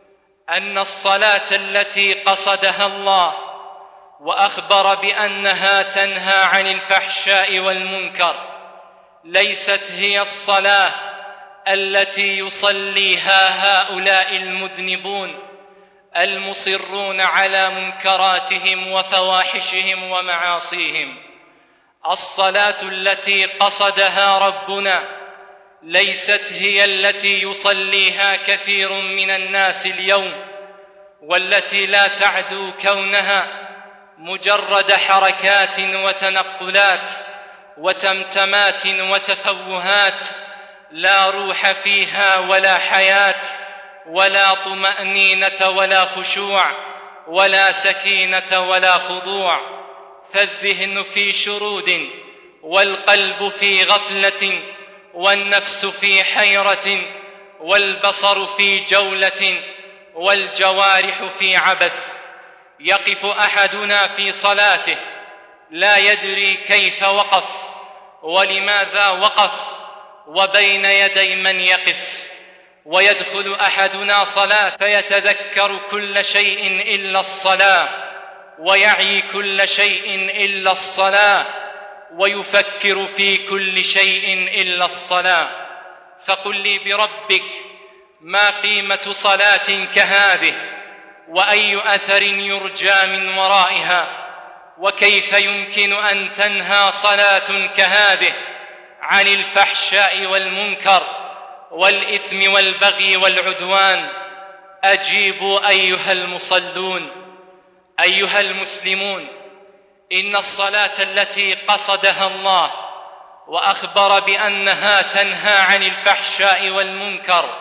أن الصلاة التي قصدها الله وأخبر بأنها تنهى عن الفحشاء والمنكر ليست هي الصلاة التي يصليها هؤلاء المذنبون المصرون على منكراتهم وفواحشهم ومعاصيهم. الصلاة التي قصدها ربنا ليست هي التي يصليها كثير من الناس اليوم، والتي لا تعدو كونها مجرد حركات وتنقلات وتمتمات وتفوهات لا روح فيها ولا حياة ولا طمأنينة ولا خشوع ولا سكينة ولا خضوع، فالذهن في شرود والقلب في غفلة والنفس في حيرة والبصر في جولة والجوارح في عبث. يقف أحدنا في صلاته لا يدري كيف وقف ولماذا وقف وبين يدي من يقف، ويدخل أحدنا صلاة فيتذكر كل شيء إلا الصلاة ويعي كل شيء إلا الصلاة ويفكر في كل شيء إلا الصلاة. فقل لي بربك ما قيمة صلاة كهذه، وأي أثر يرجى من ورائها؟ وكيف يمكن أن تنهى صلاة كهذه عن الفحشاء والمنكر والإثم والبغي والعدوان؟ أجيبوا أيها المصلون. أيها المسلمون، إن الصلاة التي قصدها الله وأخبر بأنها تنهى عن الفحشاء والمنكر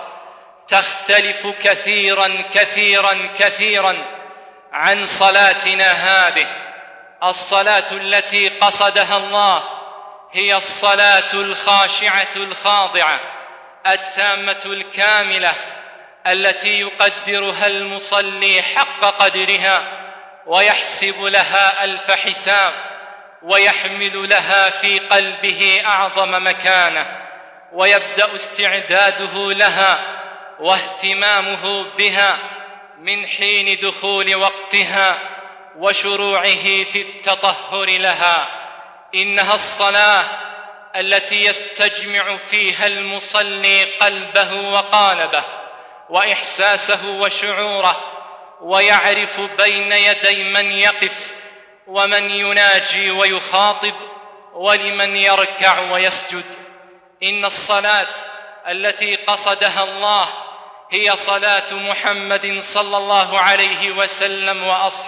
تختلف كثيرا كثيرا كثيرا عن صلاتنا هذه. الصلاة التي قصدها الله هي الصلاة الخاشعة الخاضعة التامة الكاملة التي يقدرها المصلي حق قدرها ويحسب لها ألف حساب ويحمل لها في قلبه أعظم مكانة، ويبدأ استعداده لها واهتمامه بها من حين دخول وقتها وشروعه في التطهر لها. إنها الصلاة التي يستجمع فيها المصلي قلبه وقالبه وإحساسه وشعوره، ويعرف بين يدي من يقف ومن يناجي ويخاطب ولمن يركع ويسجد. إن الصلاة التي قصدها الله هي صلاة محمد صلى الله عليه وسلم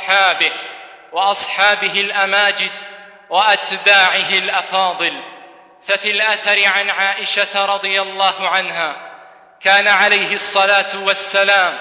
وأصحابه الأماجد وأتباعه الأفاضل. ففي الأثر عن عائشة رضي الله عنها كان عليه الصلاة والسلام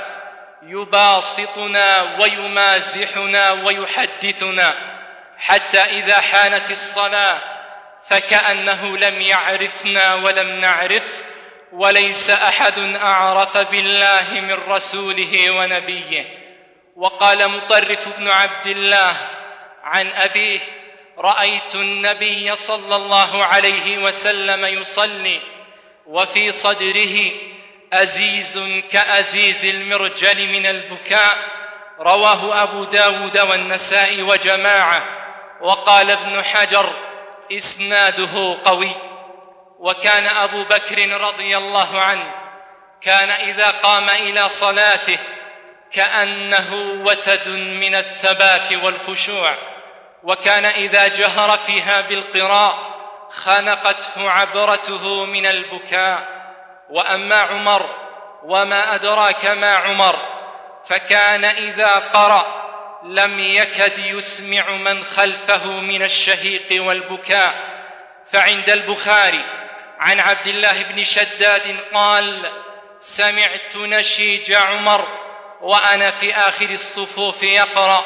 يباسطنا ويمازحنا ويحدثنا حتى إذا حانت الصلاة فكأنه لم يعرفنا ولم نعرف، وليس أحد أعرف بالله من رسوله ونبيه. وقال مطرف بن عبد الله عن أبيه: رأيت النبي صلى الله عليه وسلم يصلي وفي صدره أزيز كأزيز المرجل من البكاء. رواه أبو داود والنسائي وجماعة. وقال ابن حجر: إسناده قوي. وكان أبو بكر رضي الله عنه كان إذا قام إلى صلاته كأنه وتد من الثبات والخشوع، وكان إذا جهر فيها بالقراء خنقته عبرته من البكاء. وأما عمر وما أدراك ما عمر، فكان إذا قرأ لم يكد يسمع من خلفه من الشهيق والبكاء. فعند البخاري عن عبد الله بن شداد قال: سمعت نشيج عمر وأنا في آخر الصفوف يقرأ: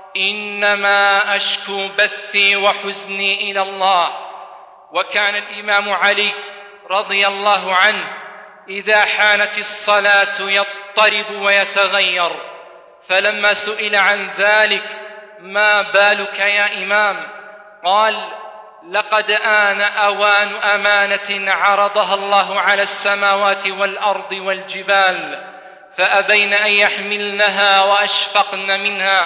إنما أشكو بثي وحزني إلى الله. وكان الإمام علي رضي الله عنه إذا حانت الصلاة يضطرب ويتغير، فلما سئل عن ذلك: ما بالك يا إمام؟ قال: لقد آن أوان أمانة عرضها الله على السماوات والأرض والجبال فأبين أن يحملنها وأشفقن منها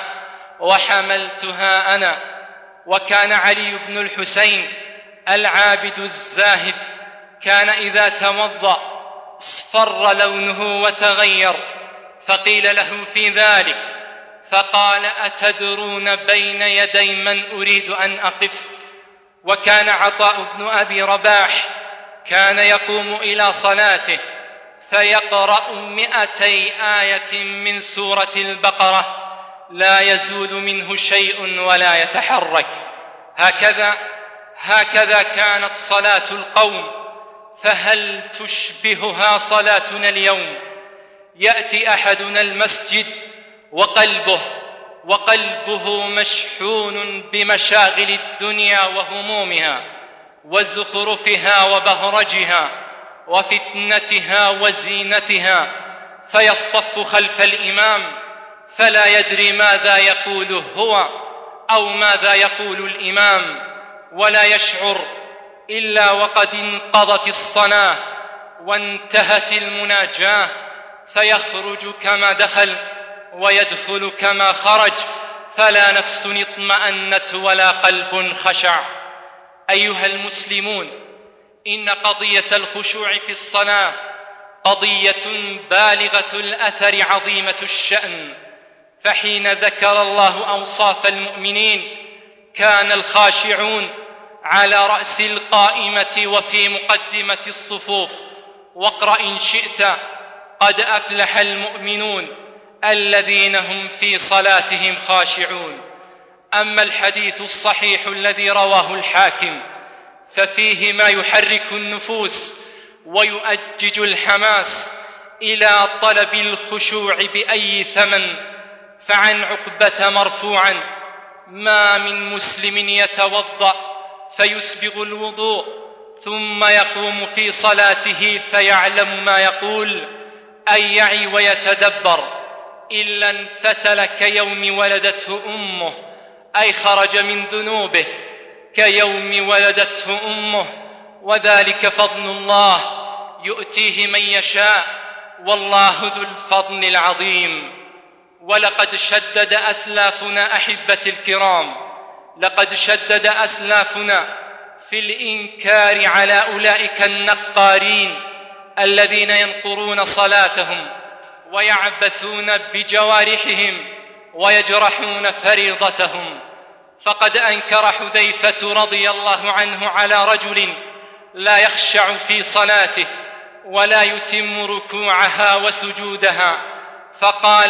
وحملتها أنا. وكان علي بن الحسين العابد الزاهد كان إذا توضأ اصفر لونه وتغير، فقيل له في ذلك فقال: أتدرون بين يدي من أريد أن أقف؟ وكان عطاء بن أبي رباح كان يقوم إلى صلاته فيقرأ 200 آية من سورة البقرة لا يزول منه شيء ولا يتحرك. هكذا كانت صلاة القوم، فهل تشبهها صلاتنا اليوم؟ يأتي أحدنا المسجد وقلبه مشحون بمشاغل الدنيا وهمومها وزخرفها وبهرجها وفتنتها وزينتها، فيصطف خلف الإمام فلا يدري ماذا يقول هو أو ماذا يقول الإمام، ولا يشعر إلا وقد انقضت الصلاة وانتهت المناجاة، فيخرج كما دخل ويدخل كما خرج، فلا نفس اطمأنت ولا قلب خشع. أيها المسلمون، إن قضية الخشوع في الصلاة قضية بالغة الأثر عظيمة الشأن. فحين ذكر الله أوصاف المؤمنين كان الخاشعون على رأس القائمة وفي مقدمة الصفوف. واقرأ إن شئت: قد أفلح المؤمنون الذين هم في صلاتهم خاشعون. أما الحديث الصحيح الذي رواه الحاكم ففيه ما يحرك النفوس ويؤجج الحماس إلى طلب الخشوع بأي ثمن. فعن عقبة مرفوعا: ما من مسلم يتوضأ فيسبغ الوضوء ثم يقوم في صلاته فيعلم ما يقول أن يعي ويتدبر إلا انفتل كيوم ولدته أمه، أي خرج من ذنوبه كيوم ولدته أمه، وذلك فضل الله يؤتيه من يشاء، والله ذو الفضل العظيم. ولقد شدد أسلافنا أحبتي الكرام، لقد شدد أسلافنا في الإنكار على أولئك النقارين الذين ينقرون صلاتهم ويعبثون بجوارحهم ويجرحون فريضتهم. فقد أنكر حذيفة رضي الله عنه على رجل لا يخشع في صلاته ولا يتم ركوعها وسجودها، فقال: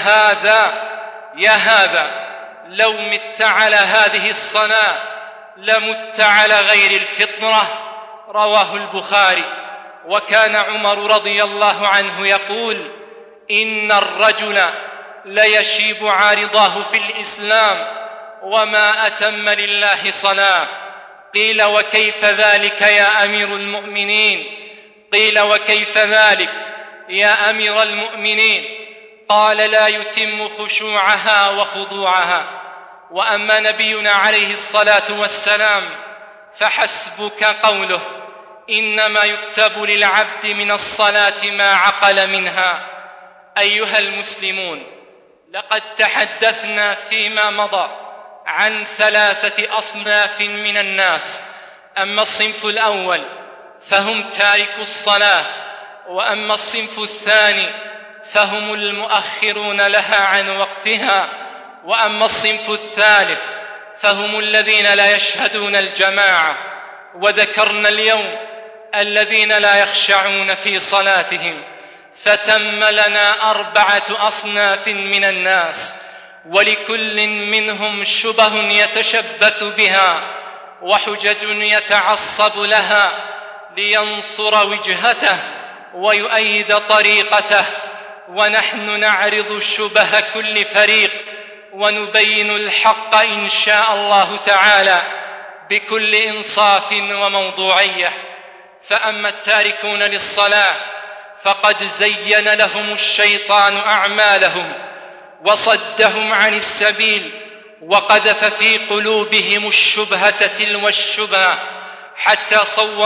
يا هذا لو مت على هذه الصلاة لمت على غير الفطرة. رواه البخاري. وكان عمر رضي الله عنه يقول: إن الرجل ليشيب عارضاه في الإسلام وما أتم لله صلاة. قيل: وكيف ذلك يا أمير المؤمنين؟ قيل: وكيف ذلك يا أمير المؤمنين؟ قال: لا يتم خشوعها وخضوعها. وأما نبينا عليه الصلاة والسلام فحسبك قوله: إنما يكتب للعبد من الصلاة ما عقل منها. أيها المسلمون، لقد تحدثنا فيما مضى عن 3 أصناف من الناس. أما الصنف الأول فهم تاركو الصلاة، وأما الصنف الثاني فهم المؤخرون لها عن وقتها، وأما الصنف الثالث فهم الذين لا يشهدون الجماعة. وذكرنا اليوم الذين لا يخشعون في صلاتهم، فتم لنا 4 أصناف من الناس، ولكل منهم شبه يتشبث بها وحجج يتعصب لها لينصر وجهته ويؤيد طريقته. ونحن نعرض شبه كل فريق ونبين الحق إن شاء الله تعالى بكل إنصاف وموضوعية. فأما التاركون للصلاة فقد زين لهم الشيطان أعمالهم وصدهم عن السبيل، وقذف في قلوبهم الشبهة تلو الشبهة، حتى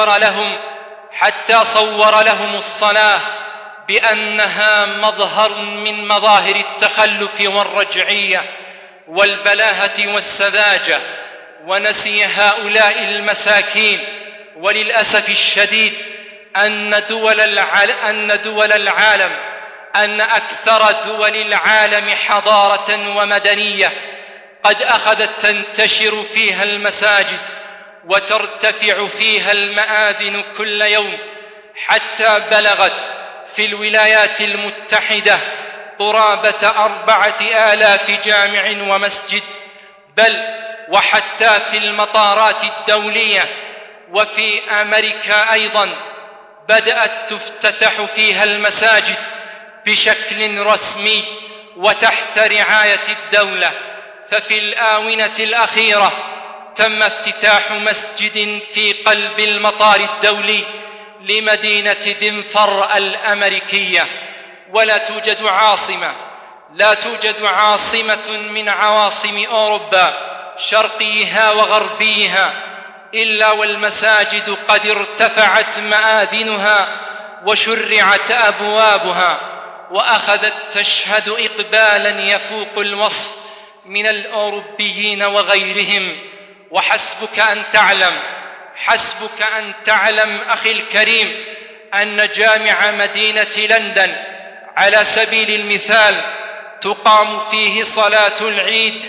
صور لهم الصلاة بأنها مظهر من مظاهر التخلف والرجعية والبلاهة والسذاجة. ونسي هؤلاء المساكين وللأسف الشديد أن أكثر دول العالم حضارة ومدنية قد أخذت تنتشر فيها المساجد وترتفع فيها المآذن كل يوم، حتى بلغت في الولايات المتحدة قرابة 4000 جامع ومسجد، بل وحتى في المطارات الدولية وفي أمريكا أيضا بدأت تفتتح فيها المساجد بشكل رسمي وتحت رعاية الدولة. ففي الآونة الأخيرة تم افتتاح مسجد في قلب المطار الدولي لمدينة دنفر الأمريكية. ولا توجد عاصمة من عواصم أوروبا شرقيها وغربيها إلا والمساجد قد ارتفعت مآذنها وشرعت أبوابها، وأخذت تشهد إقبالا يفوق الوصف من الأوروبيين وغيرهم. وحسبك أن تعلم أخي الكريم أن جامع مدينة لندن على سبيل المثال تقام فيه صلاة العيد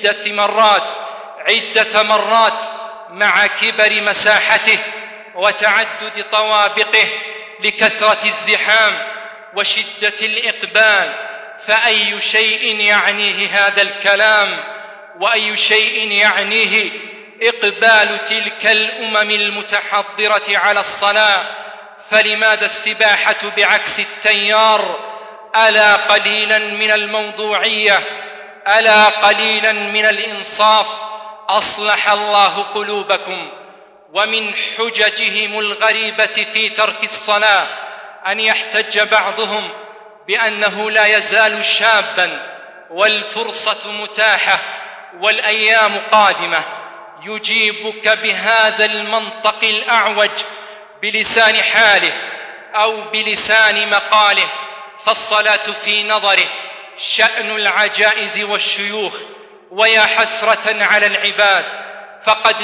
عدة مرات مع كبر مساحته وتعدد طوابقه لكثرة الزحام وشدة الإقبال. فأي شيء يعنيه هذا الكلام؟ وأي شيء يعنيه إقبال تلك الأمم المتحضرة على الصلاة؟ فلماذا السباحة بعكس التيار؟ ألا قليلا من الموضوعية، ألا قليلا من الإنصاف. أصلح الله قلوبكم. ومن حججهم الغريبة في ترك الصلاة أن يحتج بعضهم بأنه لا يزال شابا والفرصة متاحة والأيام قادمة، يجيبك بهذا المنطق الأعوج بلسان حاله أو بلسان مقاله، فالصلاة في نظره شأن العجائز والشيوخ، ويا حسرة على العباد فقد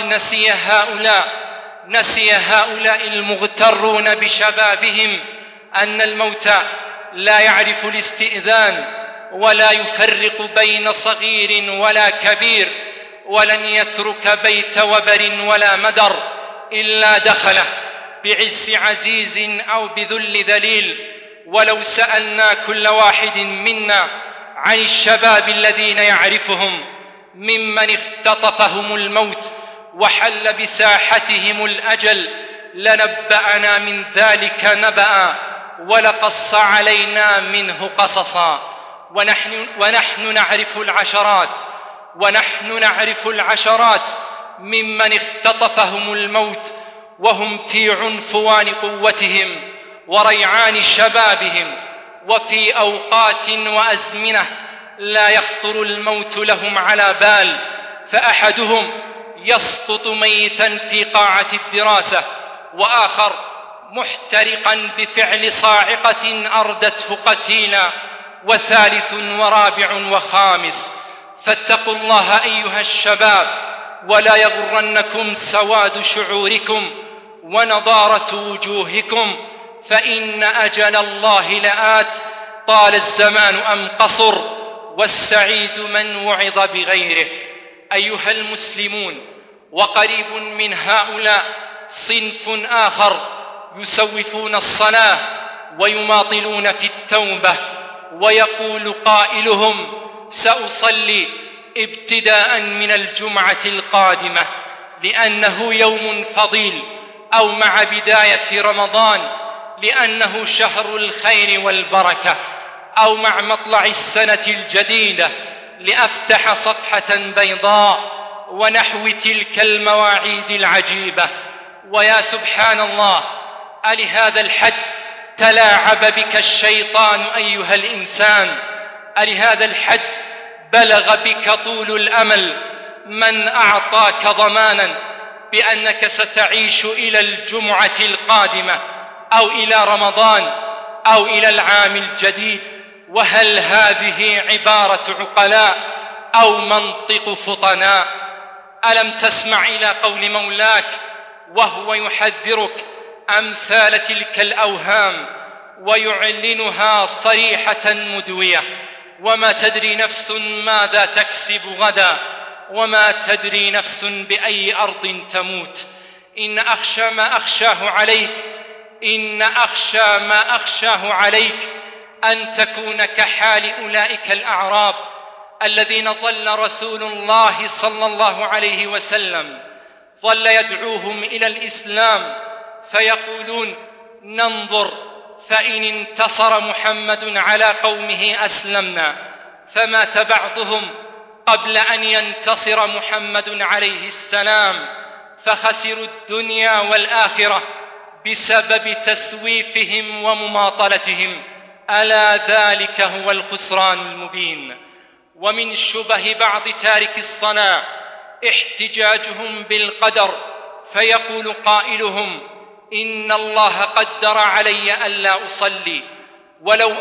نسي هؤلاء المغترون بشبابهم أن الموت لا يعرف الاستئذان ولا يفرق بين صغير ولا كبير، ولن يترك بيت وبر ولا مدر إلا دخله بعز عزيز أو بذل ذليل. ولو سألنا كل واحد منا عن الشباب الذين يعرفهم ممن اختطفهم الموت وحل بساحتهم الأجل لنبأنا من ذلك نبأ ولقص علينا منه قصصا. ونحن نعرف العشرات ممن اختطفهم الموت وهم في عنفوان قوتهم وريعان شبابهم، وفي أوقات وأزمنة لا يخطر الموت لهم على بال، فأحدهم يسقط ميتا في قاعة الدراسة، وآخر محترقا بفعل صاعقة أردته قتيلا، وثالث ورابع وخامس. فاتقوا الله أيها الشباب، ولا يغرنكم سواد شعوركم ونضارة وجوهكم، فإن أجل الله لآت، طال الزمان أم قصر، والسعيد من وعظ بغيره. أيها المسلمون، وقريب من هؤلاء صنف آخر يسوفون الصلاة ويماطلون في التوبة، ويقول قائلهم: سأصلي ابتداء من الجمعة القادمة لأنه يوم فضيل، أو مع بداية رمضان لأنه شهر الخير والبركة، أو مع مطلع السنة الجديدة لأفتح صفحة بيضاء، ونحو تلك المواعيد العجيبة. ويا سبحان الله، ألهذا الحد تلاعب بك الشيطان أيها الإنسان؟ ألهذا الحد بلغ بك طول الأمل من أعطاك ضمانا بأنك ستعيش إلى الجمعة القادمة أو إلى رمضان أو إلى العام الجديد؟ وهل هذه عبارة عقلاء أو منطق فطناء؟ ألم تسمع إلى قول مولاك وهو يحذرك أمثال تلك الأوهام ويعلنها صريحة مدوية: وما تدري نفس ماذا تكسب غدا، وما تدري نفس بأي أرض تموت. إن أخشى ما أخشاه عليك أن تكون كحال أولئك الأعراب الذين ظل رسول الله صلى الله عليه وسلم ظل يدعوهم إلى الإسلام، فيقولون: ننظر فإن انتصر محمد على قومه أسلمنا، فمات بعضهم قبل أن ينتصر محمد عليه السلام، فخسروا الدنيا والآخرة بسبب تسويفهم ومماطلتهم، ألا ذلك هو الخسران المبين. ومن شبه بعض تارك الصلاة احتجاجهم بالقدر، فيقول قائلهم: إن الله قدر علي ألا أصلي، ولو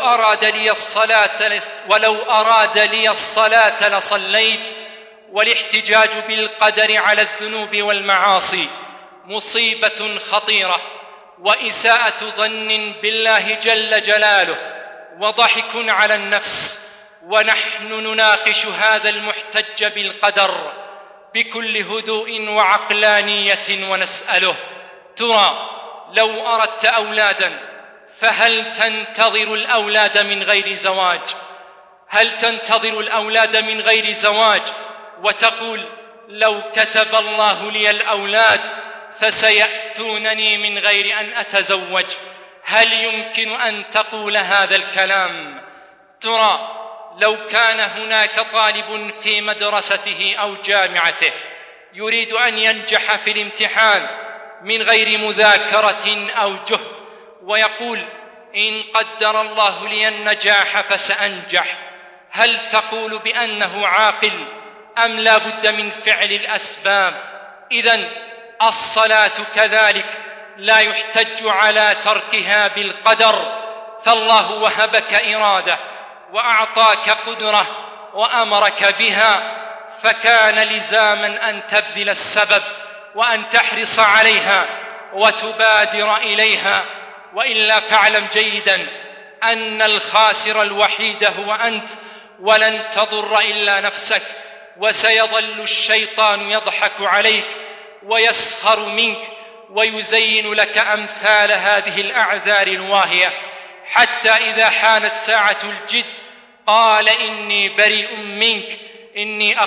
أراد لي الصلاة لصليت. والاحتجاج بالقدر على الذنوب والمعاصي مصيبة خطيرة، وإساءة ظن بالله جل جلاله، وضحك على النفس. ونحن نناقش هذا المحتج بالقدر بكل هدوء وعقلانية ونسأله: ترى لو أردت أولادا فهل تنتظر الأولاد من غير زواج؟ هل تنتظر الأولاد من غير زواج وتقول: لو كتب الله لي الأولاد فسيأتونني من غير أن أتزوج؟ هل يمكن أن تقول هذا الكلام؟ ترى لو كان هناك طالب في مدرسته أو جامعته يريد أن ينجح في الامتحان من غير مذاكرة أو جهد، ويقول: إن قدر الله لي النجاح فسأنجح، هل تقول بأنه عاقل أم لا بد من فعل الأسباب؟ إذن الصلاة كذلك لا يحتج على تركها بالقدر، فالله وهبك إرادة وأعطاك قدرة وأمرك بها، فكان لزاما أن تبذل السبب وأن تحرص عليها وتبادر إليها، وإلا فاعلم جيدا أن الخاسر الوحيد هو أنت، ولن تضر إلا نفسك، وسيظل الشيطان يضحك عليك ويسخر منك ويزين لك أمثال هذه الأعذار الواهية، حتى إذا حانت ساعة الجد قال إني بريء منك، إني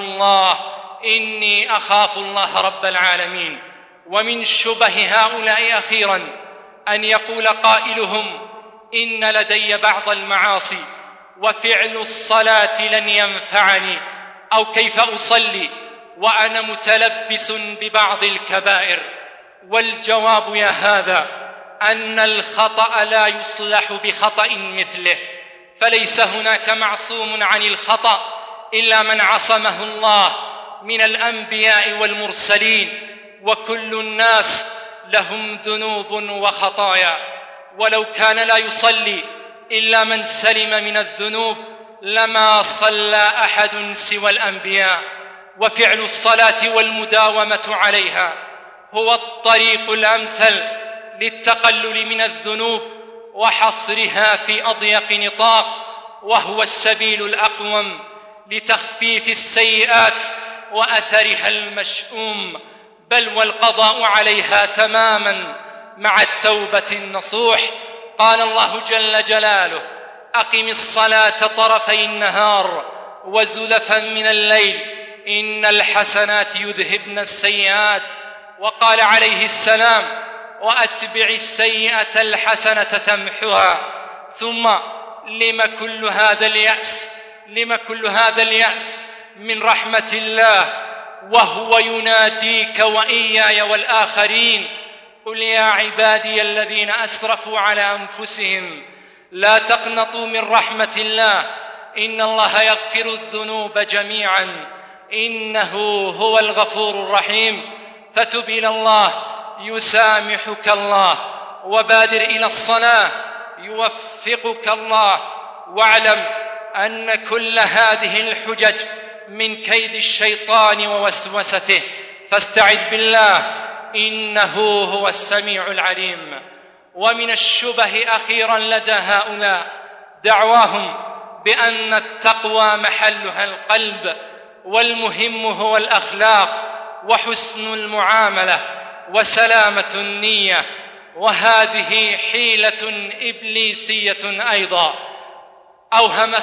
أخاف الله رب العالمين. ومن شبه هؤلاء أخيرا أن يقول قائلهم إن لدي بعض المعاصي وفعل الصلاة لن ينفعني، أو كيف أصلي وأنا متلبس ببعض الكبائر؟ والجواب يا هذا أن الخطأ لا يصلح بخطأ مثله، فليس هناك معصوم عن الخطأ إلا من عصمه الله من الأنبياء والمرسلين، وكل الناس لهم ذنوب وخطايا، ولو كان لا يصلي إلا من سلم من الذنوب لما صلى أحد سوى الأنبياء. وفعل الصلاة والمداومة عليها هو الطريق الأمثل للتقلل من الذنوب وحصرها في أضيق نطاق، وهو السبيل الأقوم لتخفيف السيئات وأثرها المشؤوم، بل والقضاء عليها تماما مع التوبة النصوح. قال الله جل جلاله: أقم الصلاة طرفي النهار وزلفا من الليل إن الحسنات يذهبن السيئات. وقال عليه السلام: وأتبع السيئة الحسنة تمحها. ثم لم كل هذا اليأس من رحمة الله وهو يناديك وإياي والآخرين؟ قل يا عبادي الذين أسرفوا على أنفسهم لا تقنطوا من رحمة الله إن الله يغفر الذنوب جميعا إنه هو الغفور الرحيم. فتب إلى الله يسامحك الله، وبادر إلى الصلاة يوفقك الله، واعلم أن كل هذه الحجج من كيد الشيطان ووسوسته، فاستعذ بالله إنه هو السميع العليم. ومن الشبه أخيرا لدى هؤلاء دعواهم بأن التقوى محلها القلب، والمهم هو الأخلاق وحسن المعاملة وسلامة النية، وهذه حيلة إبليسية أيضا أوهم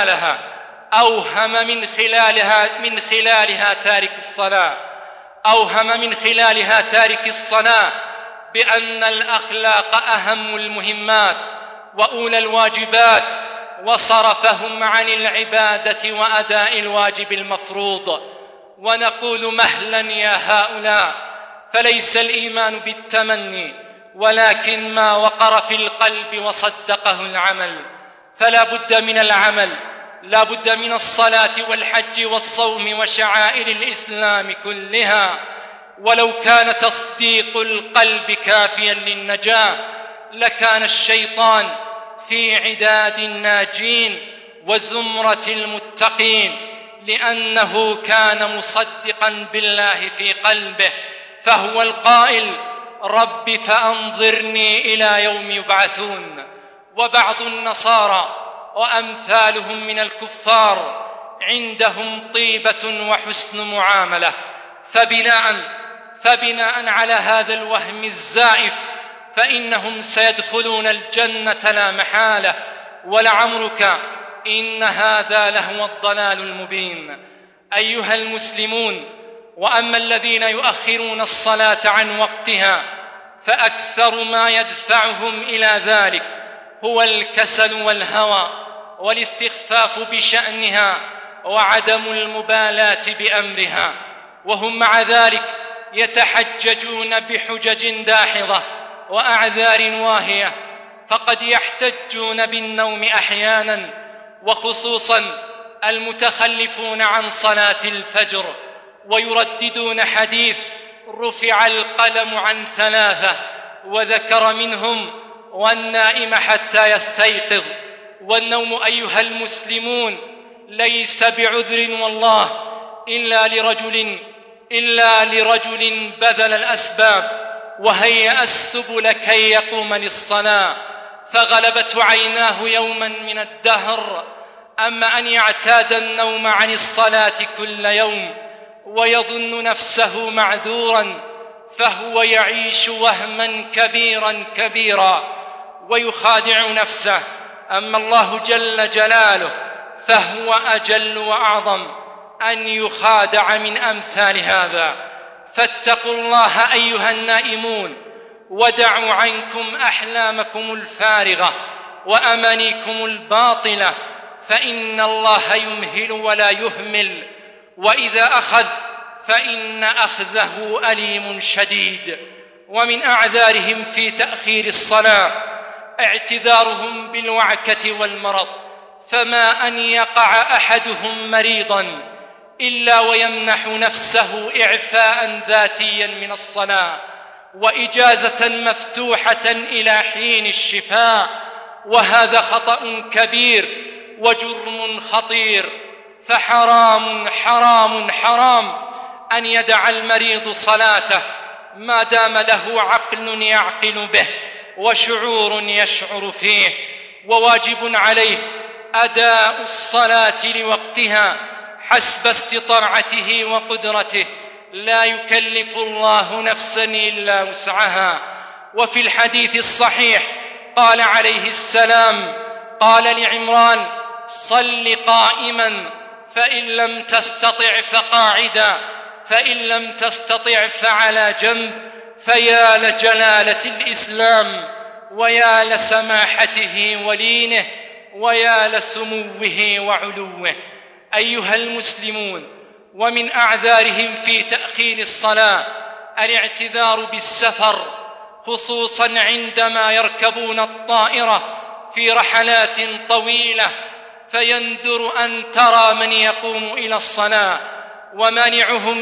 من خلالها تارك الصلاة بأن الأخلاق أهم المهمات وأولى الواجبات، وصرفهم عن العبادة وأداء الواجب المفروض. ونقول مهلا يا هؤلاء، فليس الإيمان بالتمني ولكن ما وقر في القلب وصدقه العمل. فلا بد من العمل، لا بد من الصلاة والحج والصوم وشعائر الإسلام كلها. ولو كان تصديق القلب كافيا للنجاة لكان الشيطان في عداد الناجين وزمرة المتقين، لأنه كان مصدقا بالله في قلبه، فهو القائل: رب فأنظرني إلى يوم يبعثون. وبعض النصارى وأمثالهم من الكفار عندهم طيبة وحسن معاملة، فبناء على هذا الوهم الزائف فإنهم سيدخلون الجنة لا محالة، ولعمرك إن هذا لهو الضلال المبين. أيها المسلمون، وأما الذين يؤخرون الصلاة عن وقتها فأكثر ما يدفعهم إلى ذلك هو الكسل والهوى والاستخفاف بشأنها وعدم المبالاة بأمرها، وهم مع ذلك يتحججون بحجج داحضة وأعذار واهية، فقد يحتجون بالنوم أحيانا، وخصوصا المتخلفون عن صلاة الفجر، ويرددون حديث رفع القلم عن 3، وذكر منهم والنائم حتى يستيقظ. والنوم أيها المسلمون ليس بعذر والله إلا لرجل بذل الأسباب وهيأ السبل كي يقوم للصلاة فغلبته عيناه يوما من الدهر. أما أن يعتاد النوم عن الصلاة كل يوم ويظن نفسه معذورا فهو يعيش وهما كبيرا ويخادع نفسه. أما الله جل جلاله فهو أجل وأعظم أن يخادع من أمثال هذا. فاتقوا الله أيها النائمون، ودعوا عنكم أحلامكم الفارغة وأمانيكم الباطلة، فإن الله يمهل ولا يهمل، وإذا أخذ فإن أخذه أليم شديد. ومن أعذارهم في تأخير الصلاة اعتذارهم بالوعكة والمرض، فما أن يقع أحدهم مريضا إلا ويمنح نفسه إعفاء ذاتيا من الصلاة وإجازة مفتوحة إلى حين الشفاء، وهذا خطأ كبير وجرم خطير. فحرام حرام حرام أن يدع المريض صلاته ما دام له عقل يعقل به وشعور يشعر فيه، وواجب عليه أداء الصلاة لوقتها حسب استطاعته وقدرته، لا يكلف الله نفسا إلا وسعها. وفي الحديث الصحيح قال عليه السلام، قال لعمران: صل قائما، فإن لم تستطع فقاعدا، فإن لم تستطع فعلى جنب. فيا لجلالة الإسلام، ويا لسماحته ولينه، ويا لسموه وعلوه. أيها المسلمون، ومن أعذارهم في تأخير الصلاة الاعتذار بالسفر، خصوصا عندما يركبون الطائرة في رحلات طويلة، فيندر أن ترى من يقوم إلى الصلاة. ومانعهم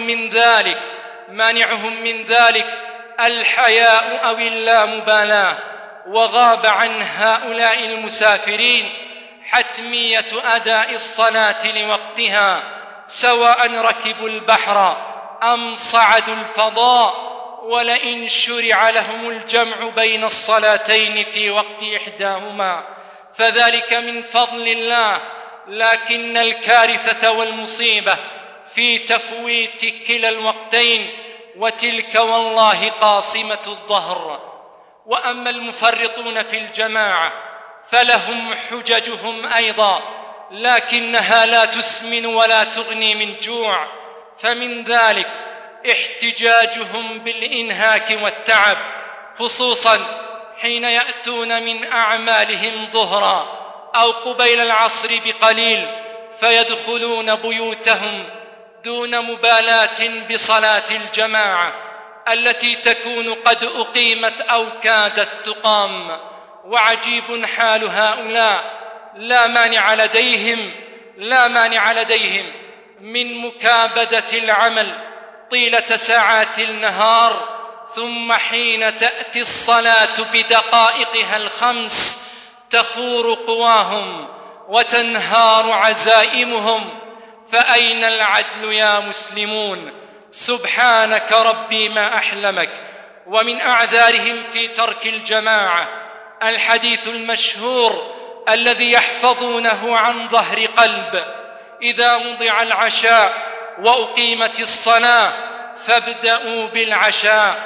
من ذلك الحياء أو اللامبالاة. وغاب عن هؤلاء المسافرين حتمية أداء الصلاة لوقتها، سواء ركبوا البحر أم صعدوا الفضاء. ولئن شرع لهم الجمع بين الصلاتين في وقت إحداهما فذلك من فضل الله، لكن الكارثة والمصيبة في تفويت كلا الوقتين، وتلك والله قاصمة الظهر. وأما المفرطون في الجماعة فلهم حججهم أيضا، لكنها لا تسمن ولا تغني من جوع. فمن ذلك احتجاجهم بالإنهاك والتعب، خصوصا حين يأتون من أعمالهم ظهرا أو قبيل العصر بقليل، فيدخلون بيوتهم دون مبالاة بصلاة الجماعة التي تكون قد أقيمت أو كادت تقام. وعجيب حال هؤلاء، لا مانع لديهم من مكابدة العمل طيلة ساعات النهار، ثم حين تأتي الصلاة بدقائقها الخمس تخور قواهم وتنهار عزائمهم. فأين العدل يا مسلمون؟ سبحانك ربي ما أحلمك. ومن أعذارهم في ترك الجماعة الحديث المشهور الذي يحفظونه عن ظهر قلب: إذا وضع العشاء وأقيمت الصلاة فابدأوا بالعشاء.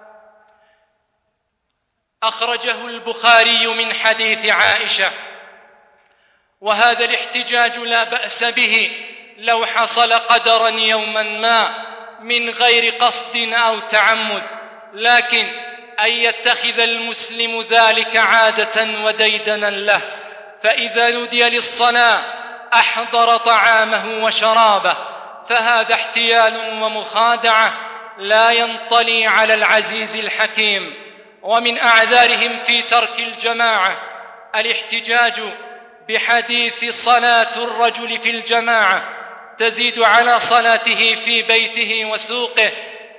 أخرجه البخاري من حديث عائشة. وهذا الاحتجاج لا بأس به لو حصل قدرا يوما ما من غير قصد أو تعمد، لكن أن يتخذ المسلم ذلك عادة وديدنا له، فإذا نودي للصلاة أحضر طعامه وشرابه، فهذا احتيال ومخادعة لا ينطلي على العزيز الحكيم. ومن أعذارهم في ترك الجماعة الاحتجاج بحديث صلاة الرجل في الجماعة تزيد على صلاته في بيته وسوقه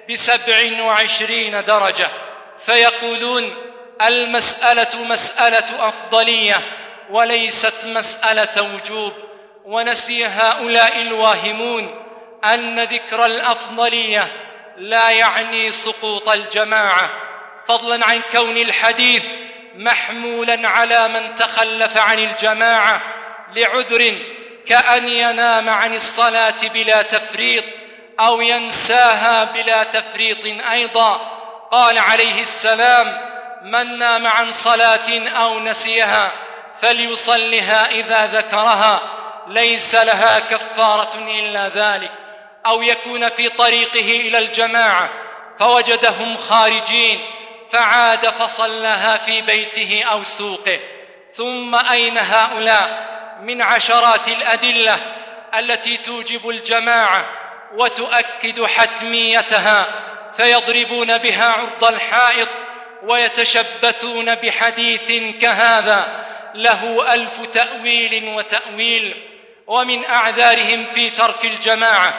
ب27 درجة، فيقولون المسألة مسألة أفضلية وليست مسألة وجوب. ونسي هؤلاء الواهمون أن ذكر الأفضلية لا يعني سقوط الجماعة، فضلا عن كون الحديث محمولا على من تخلف عن الجماعة لعذر كأن ينام عن الصلاة بلا تفريط أو ينساها بلا تفريط أيضا. قال عليه السلام: من نام عن صلاة أو نسيها فليصلها إذا ذكرها ليس لها كفارة إلا ذلك. أو يكون في طريقه إلى الجماعة فوجدهم خارجين فعاد فصلها في بيته أو سوقه. ثم أين هؤلاء من عشرات الأدلة التي توجب الجماعة وتؤكد حتميتها، فيضربون بها عرض الحائط ويتشبثون بحديث كهذا له 1000 تأويل وتأويل. ومن أعذارهم في ترك الجماعة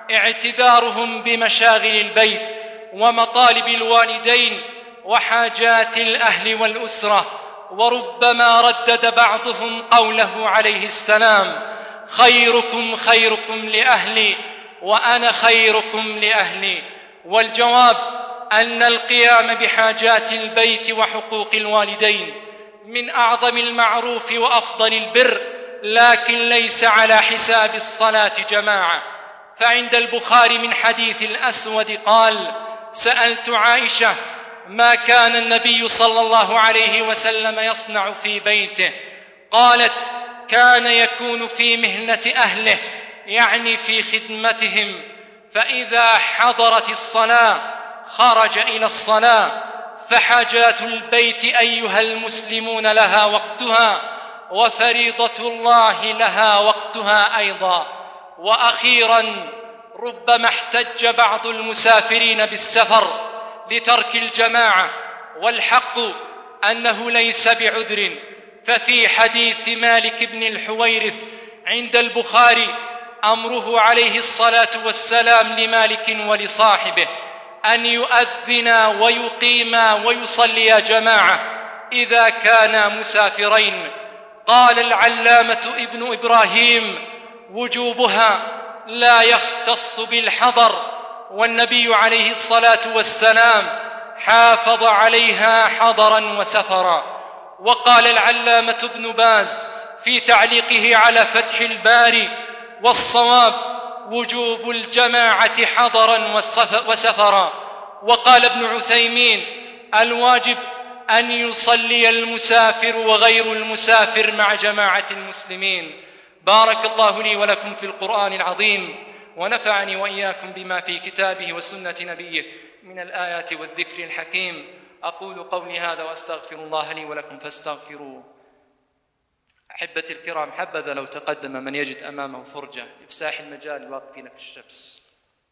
اعتذارهم بمشاغل البيت ومطالب الوالدين وحاجات الأهل والأسرة. وربما ردد بعضهم قوله عليه السلام: خيركم خيركم لأهلي وأنا خيركم لأهلي. والجواب أن القيام بحاجات البيت وحقوق الوالدين من أعظم المعروف وأفضل البر، لكن ليس على حساب الصلاة جماعة. فعند البخاري من حديث الأسود قال: سألت عائشة ما كان النبي صلى الله عليه وسلم يصنع في بيته؟ قالت: كان يكون في مهنة أهله، يعني في خدمتهم، فإذا حضرت الصلاة خرج إلى الصلاة. فحاجات البيت أيها المسلمون لها وقتها، وفريضة الله لها وقتها أيضا. وأخيرا، ربما احتج بعض المسافرين بالسفر لترك الجماعة، والحق أنه ليس بعذر. ففي حديث مالك بن الحويرث عند البخاري أمره عليه الصلاة والسلام لمالك ولصاحبه أن يؤذنا ويقيما ويصليا جماعة إذا كانا مسافرين. قال العلامة ابن إبراهيم: وجوبها لا يختص بالحضر، والنبي عليه الصلاة والسلام حافظ عليها حضرا وسفرا. وقال العلامة ابن باز في تعليقه على فتح الباري: والصواب وجوب الجماعة حضرا وسفرا. وقال ابن عثيمين: الواجب أن يصلي المسافر وغير المسافر مع جماعة المسلمين. بارك الله لي ولكم في القرآن العظيم، ونفعني وإياكم بما في كتابه وسنة نبيه من الآيات والذكر الحكيم. أقول قولي هذا وأستغفر الله لي ولكم فاستغفروه. أحبتي الكرام، حبذا لو تقدم من يجد أمامه فرجة إفساح المجال الواقفين في الشمس.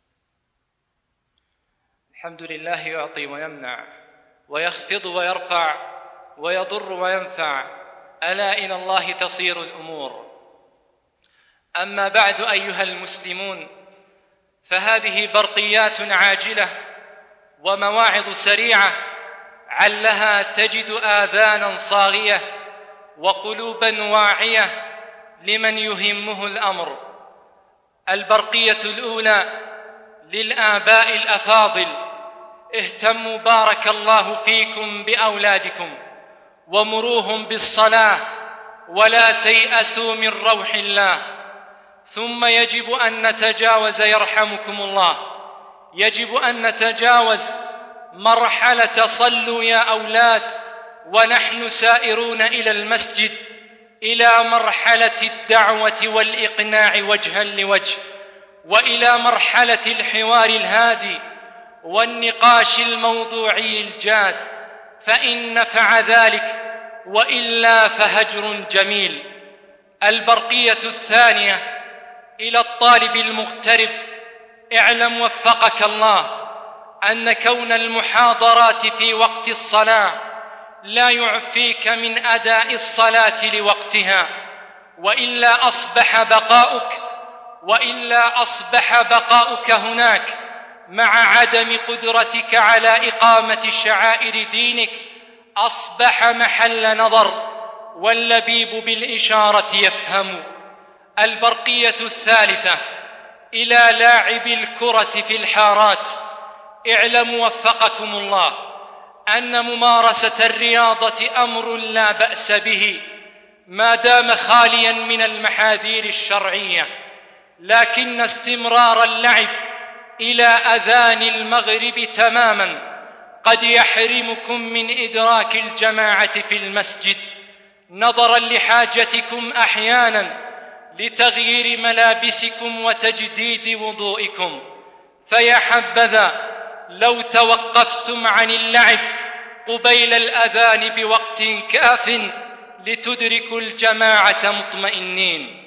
الحمد لله يعطي ويمنع ويخفض ويرفع ويضر وينفع، ألا إلى الله تصير الأمور. أما بعد أيها المسلمون، فهذه برقيات عاجلة ومواعظ سريعة علها تجد آذانا صاغية وقلوبا واعية لمن يهمه الأمر. البرقية الأولى للآباء الأفاضل: اهتموا بارك الله فيكم بأولادكم ومروهم بالصلاة ولا تيأسوا من روح الله. ثم يجب أن نتجاوز يرحمكم الله، يجب أن نتجاوز مرحلة صلوا يا أولاد ونحن سائرون إلى المسجد إلى مرحلة الدعوة والإقناع وجها لوجه، وإلى مرحلة الحوار الهادي والنقاش الموضوعي الجاد، فإن نفع ذلك، وإلا فهجر جميل. البرقية الثانية إلى الطالب المغترب: اعلم وفقك الله أن كون المحاضرات في وقت الصلاة لا يعفيك من أداء الصلاة لوقتها، وإلا أصبح بقاؤك هناك مع عدم قدرتك على إقامة شعائر دينك أصبح محل نظر، واللبيب بالإشارة يفهم. البرقية الثالثة إلى لاعب الكرة في الحارات: اعلموا وفقكم الله أن ممارسة الرياضة أمر لا بأس به ما دام خالياً من المحاذير الشرعية، لكن استمرار اللعب إلى أذان المغرب تماماً قد يحرمكم من إدراك الجماعة في المسجد، نظراً لحاجتكم أحياناً لتغيير ملابسكم وتجديد وضوئكم. فيا حبذا لو توقفتم عن اللعب قبيل الأذان بوقت كاف لتدركوا الجماعة مطمئنين.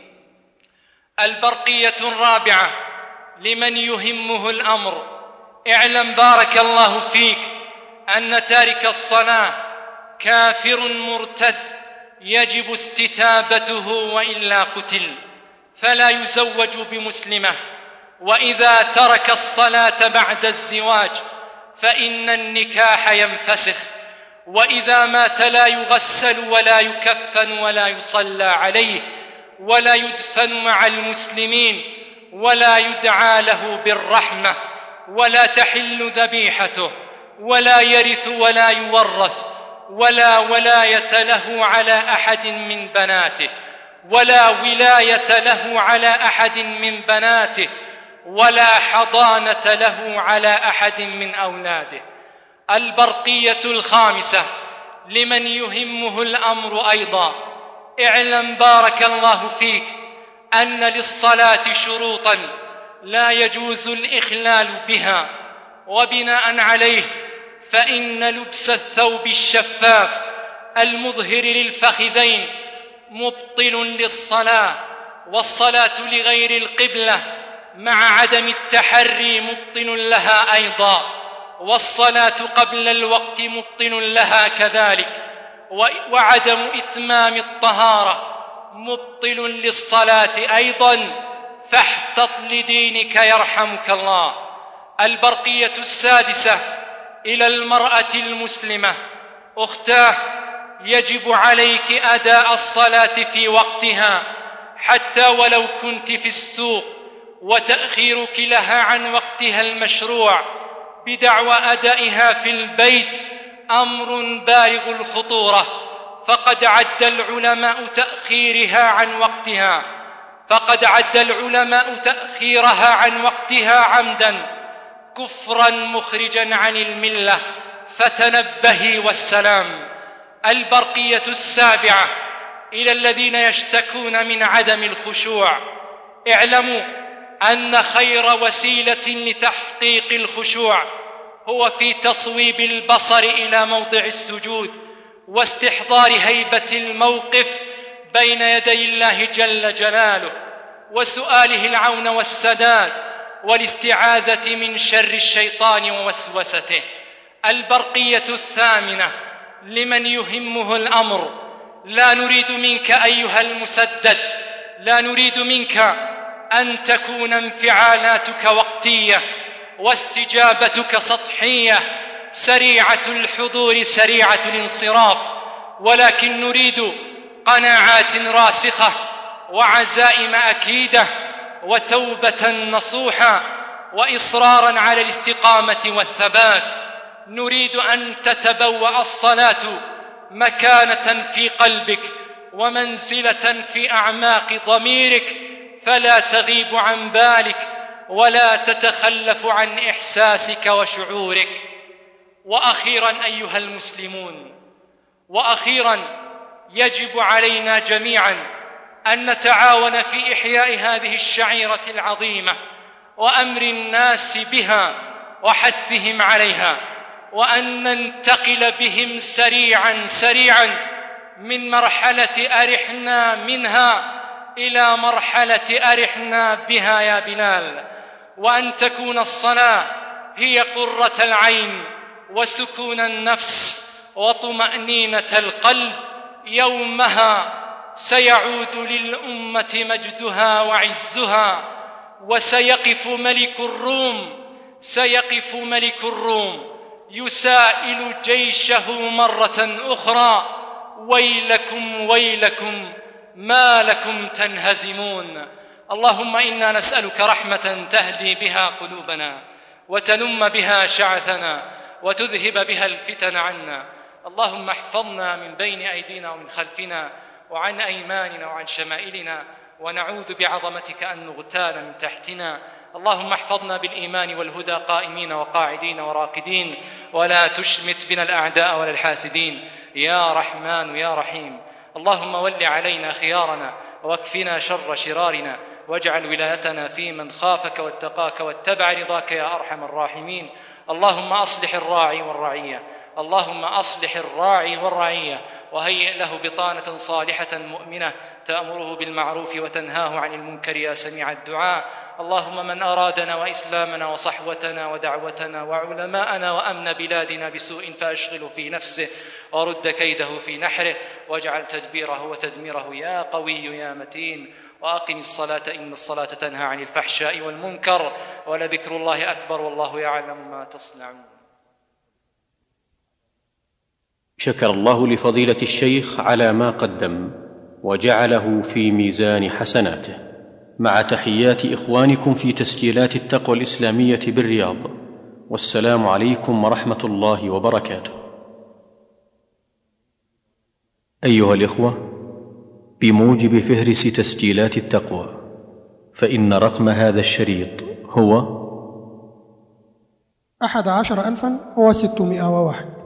البرقية الرابعة لمن يهمه الأمر: اعلم بارك الله فيك أن تارك الصلاة كافر مرتد يجب استتابته وإلا قتل، فلا يزوج بمسلمة، وإذا ترك الصلاة بعد الزواج فإن النكاح ينفسخ، وإذا مات لا يغسل ولا يكفن ولا يصلى عليه ولا يدفن مع المسلمين ولا يدعى له بالرحمة ولا تحل ذبيحته ولا يرث ولا يورث ولا ولاية له على أحد من بناته ولا ولاية له على أحد من بناته ولا حضانة له على أحد من أولاده. البرقية الخامسة لمن يهمه الأمر أيضا: اعلم بارك الله فيك أن للصلاة شروطاً لا يجوز الإخلال بها، وبناء عليه فإن لبس الثوب الشفاف المظهر للفخذين مبطل للصلاة، والصلاة لغير القبلة مع عدم التحري مبطل لها أيضا، والصلاة قبل الوقت مبطل لها كذلك، وعدم إتمام الطهارة مبطل للصلاة أيضا، فاحتط لدينك يرحمك الله. البرقية السادسة إلى المرأة المسلمة: أختاه، يجب عليك أداء الصلاة في وقتها حتى ولو كنت في السوق، وتأخيرك لها عن وقتها المشروع بدعوى أدائها في البيت أمر بالغ الخطورة، فقد عد العلماء تأخيرها عن وقتها عمدا كفرا مخرجا عن الملة، فتنبهي والسلام. البرقية السابعة إلى الذين يشتكون من عدم الخشوع: اعلموا أن خير وسيلة لتحقيق الخشوع هو في تصويب البصر إلى موضع السجود واستحضار هيبة الموقف بين يدي الله جل جلاله، وسؤاله العون والسداد والاستعاذة من شر الشيطان ووسوسته. البرقية الثامنة لمن يهمه الأمر: لا نريد منك أيها المسدد، لا نريد منك أن تكون انفعالاتك وقتية واستجابتك سطحية سريعة الحضور سريعة الانصراف، ولكن نريد قناعات راسخة وعزائم أكيدة وتوبة نصوحة وإصرارا على الاستقامة والثبات. نريد أن تتبوأ الصلاة مكانة في قلبك ومنزلة في أعماق ضميرك، فلا تغيب عن بالك ولا تتخلف عن إحساسك وشعورك. وأخيرا أيها المسلمون، يجب علينا جميعا أن نتعاون في إحياء هذه الشعيرة العظيمة وأمر الناس بها وحثهم عليها، وأن ننتقل بهم سريعا من مرحلة أرحنا منها إلى مرحلة أرحنا بها يا بلال، وأن تكون الصلاة هي قرة العين وسكون النفس وطمأنينة القلب. يومها سيعود للأمة مجدها وعزها، وسيقف ملك الروم يسائل جيشه مرة أخرى: ويلكم ويلكم ما لكم تنهزمون. اللهم إنا نسألك رحمة تهدي بها قلوبنا وتلم بها شعثنا وتذهب بها الفتن عنا. اللهم احفظنا من بين أيدينا ومن خلفنا وعن أيماننا وعن شمائلنا، ونعوذ بعظمتك أن نغتال من تحتنا. اللهم احفظنا بالإيمان والهدى قائمين وقاعدين وراقدين، ولا تشمت بنا الأعداء ولا الحاسدين يا رحمن يا رحيم. اللهم ول علينا خيارنا واكفنا شر شرارنا، واجعل ولايتنا في من خافك واتقاك واتبع رضاك يا أرحم الراحمين. اللهم أصلح الراعي والرعية، اللهم أصلح الراعي والرعية، وهيئ له بطانة صالحة مؤمنة تأمره بالمعروف وتنهاه عن المنكر يا سميع الدعاء. اللهم من أرادنا وإسلامنا وصحوتنا ودعوتنا وعلماءنا وأمن بلادنا بسوء فأشغله في نفسه ورد كيده في نحره، واجعل تدبيره وتدميره يا قوي يا متين. وأقم الصلاة إن الصلاة تنهى عن الفحشاء والمنكر، ولذكر الله أكبر والله يعلم ما تصنعون. شكر الله لفضيلة الشيخ على ما قدم وجعله في ميزان حسناته، مع تحيات إخوانكم في تسجيلات التقوى الإسلامية بالرياض، والسلام عليكم ورحمة الله وبركاته. أيها الإخوة، بموجب فهرس تسجيلات التقوى، فإن رقم هذا الشريط هو 11,601.